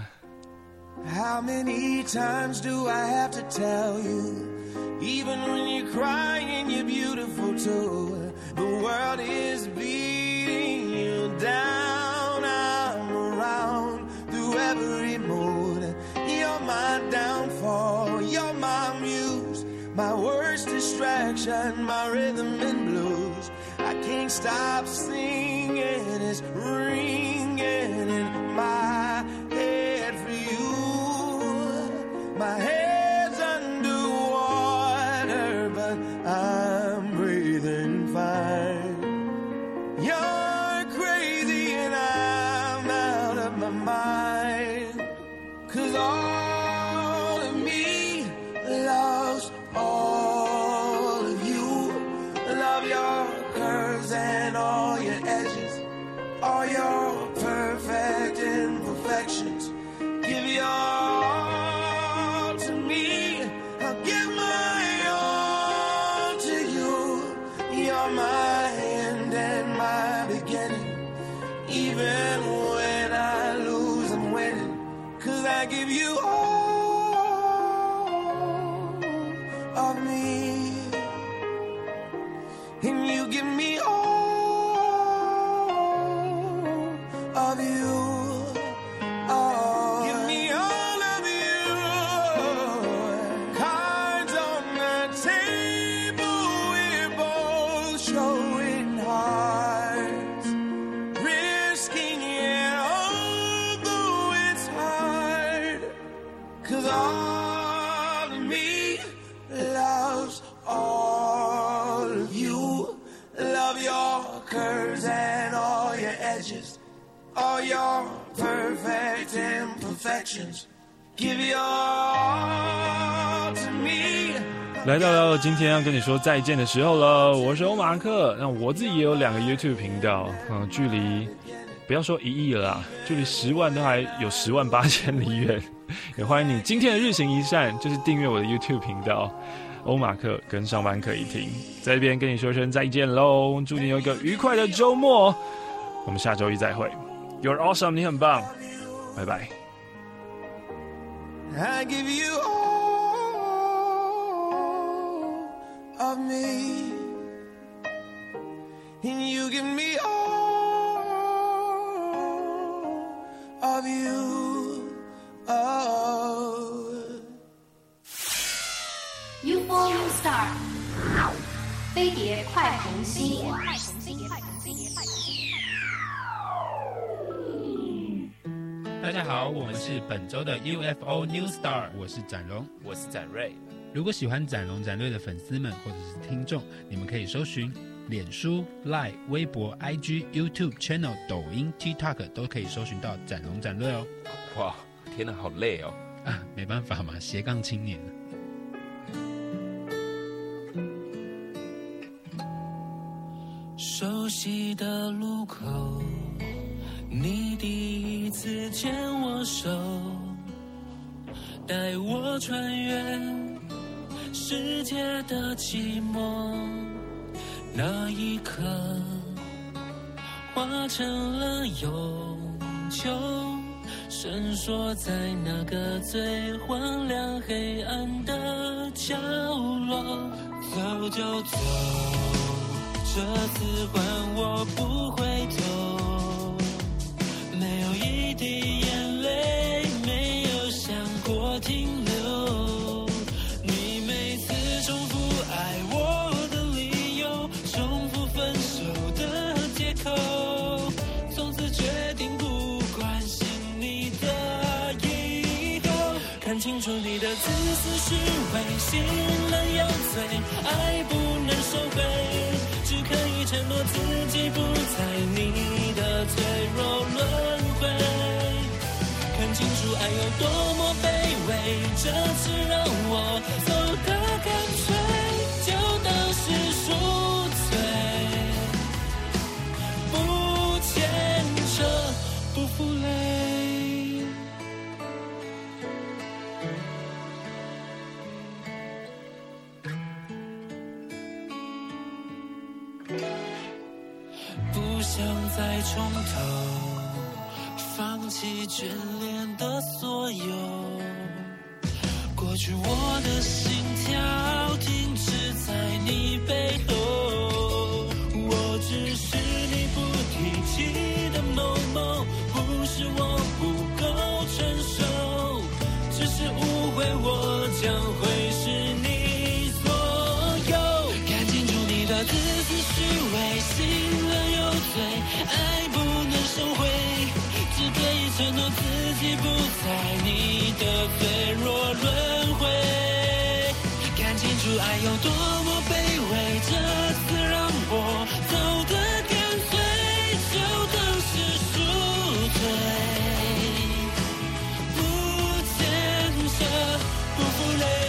How many times do I have to tell you, even when you're crying, you're beautiful too. The world is beating you down, passion, my rhythm and blues. I can't stop singing, it's ringing in my head for you. My head's underwater, but I'm breathing fine. You're crazy and I'm out of my mind. 'Cause all of me loves all of you. Love your curves and all your edges, all your perfect imperfections. Give your all to me, I'll give my all to you. You're my end and my beginning. Even when I lose, I'm winning. 'Cause I give you all of me, and you give me all of you. Oh, give me all of you. Cards on the table, we're both showing hearts, risking it although it's hard. 'Cause all of me loves all of you. Love your curves and all your edges, all your perfect imperfections. Give your all to me. 来到了今天要跟你说再见的时候了，我是欧马克。那我自己也有两个 YouTube 频道，嗯，距离不要说一亿了啦，距离十万都还有十万八千里远。也欢迎你今天的日行一善，就是订阅我的 YouTube 频道欧马克跟上班可以听，在这边跟你说声再见喽，祝你有一个愉快的周末，我们下周一再会。You're awesome， 你很棒，拜拜。 I give you all of me, and you give me all of you. Oh. U F O New Star， 飞碟快红心。 大家好，我们是本周的 U F O New Star， 我是展荣， 我是展瑞。 如果喜欢展荣展瑞的粉丝们或者是听众，你们可以搜寻脸书、Line、微博、I G、YouTube Channel、抖音、TikTok 都可以搜寻到展荣展瑞哦。 哇，天哪，好累哦！ 啊，没办法嘛，斜杠青年。 熟悉的路口，你第一次牵我手，带我穿越世界的寂寞。那一刻，化成了永久，伸缩在那个最荒凉黑暗的角落。走就走，这次换我不回头，没有一滴眼泪，没有想过停留。你每次重复爱我的理由，重复分手的借口，从此决定不关心你的以后。看清楚你的自私是伪，心冷又醉，爱不能收回，只可以承诺自己不在你的脆弱轮回。看清楚爱有多么卑微，这次让我走得干脆，就当是赎罪，不牵扯，不负累。不想再重头，放弃眷恋的所有。过去我的心跳停止在你背后，我只是你不提起的某某，不是我不够成熟，只是误会我将会是你所有。 不在你的脆弱轮回。看清楚爱有多么卑微，这次让我走得干脆，就当是赎罪，不牵扯，不负累。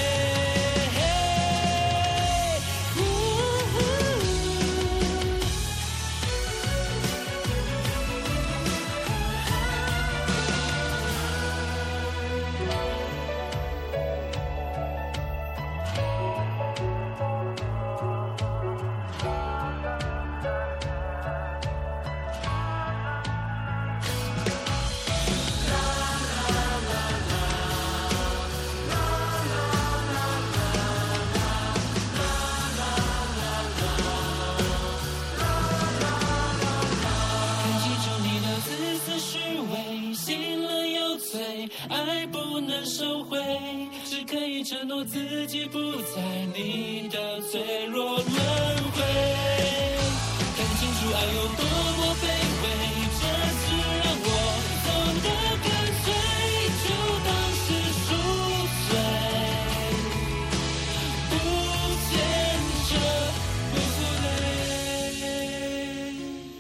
爱不能收回，只可以承诺自己不在你的脆弱轮回。看清楚爱有多么卑微，这次让我走得干脆，就当是赎罪，不牵扯，不负累。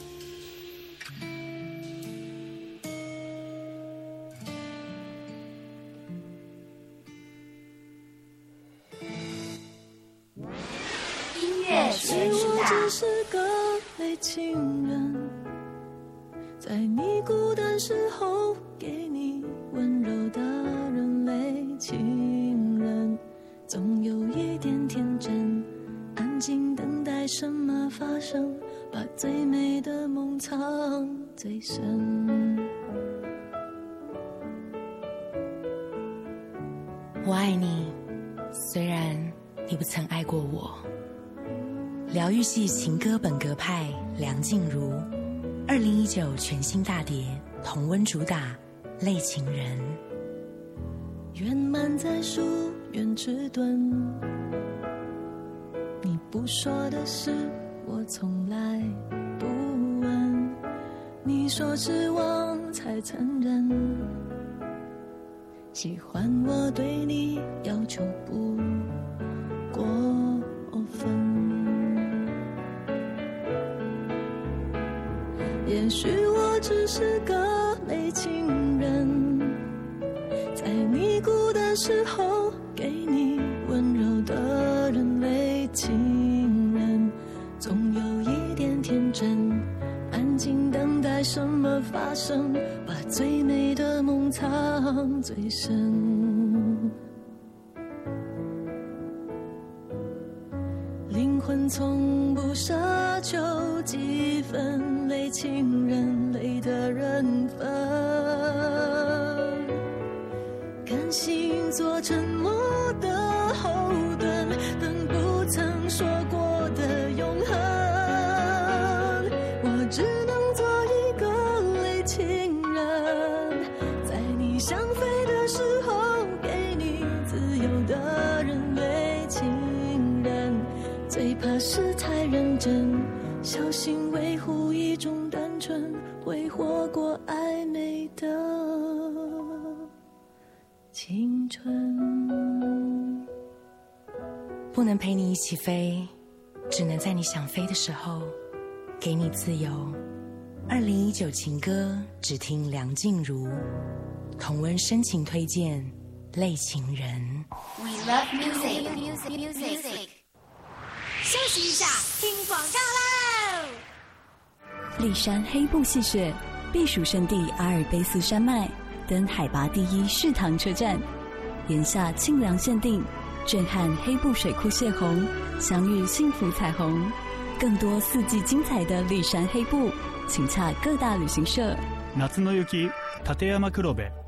我只是个类情人，在你孤单时候给你温柔的人类情人，总有一点天真，安静等待什么发生，把最美的梦藏最深。 我爱你，虽然你不曾爱过我。疗愈系情歌本格派梁静茹，二零一九全新大碟同温主打《类情人》。 圆满在书院迟钝，你不说的事我从来不问，你说失望才承认，喜欢我对你要求不过分。也许我只是个类情人，在你孤单时候给你温柔的人类情人，总有一点天真，安静等待什么发生，把最美的梦藏最深。灵魂从不奢求几分类情人类的人分，甘心做沉默的后盾，等不曾说过的永恒。我只能做一个类情人，在你想飞的时候给你自由的人类情人，最怕是太认真，小心维护一种单纯，挥霍过暧昧的青春。 不能陪你一起飞，只能在你想飞的时候给你自由。二零一九情歌只听梁静茹，同温深情推荐《类情人》。 We love music. Music. Music. 休息一下，听广告喽！ 骊山黑布戏雪，避暑胜地阿尔卑斯山脉，登海拔第一士塘车站，炎夏清凉限定，震撼黑布水库泄洪，相遇幸福彩虹。更多四季精彩的骊山黑布，请洽各大旅行社。 夏の雪、立山黒部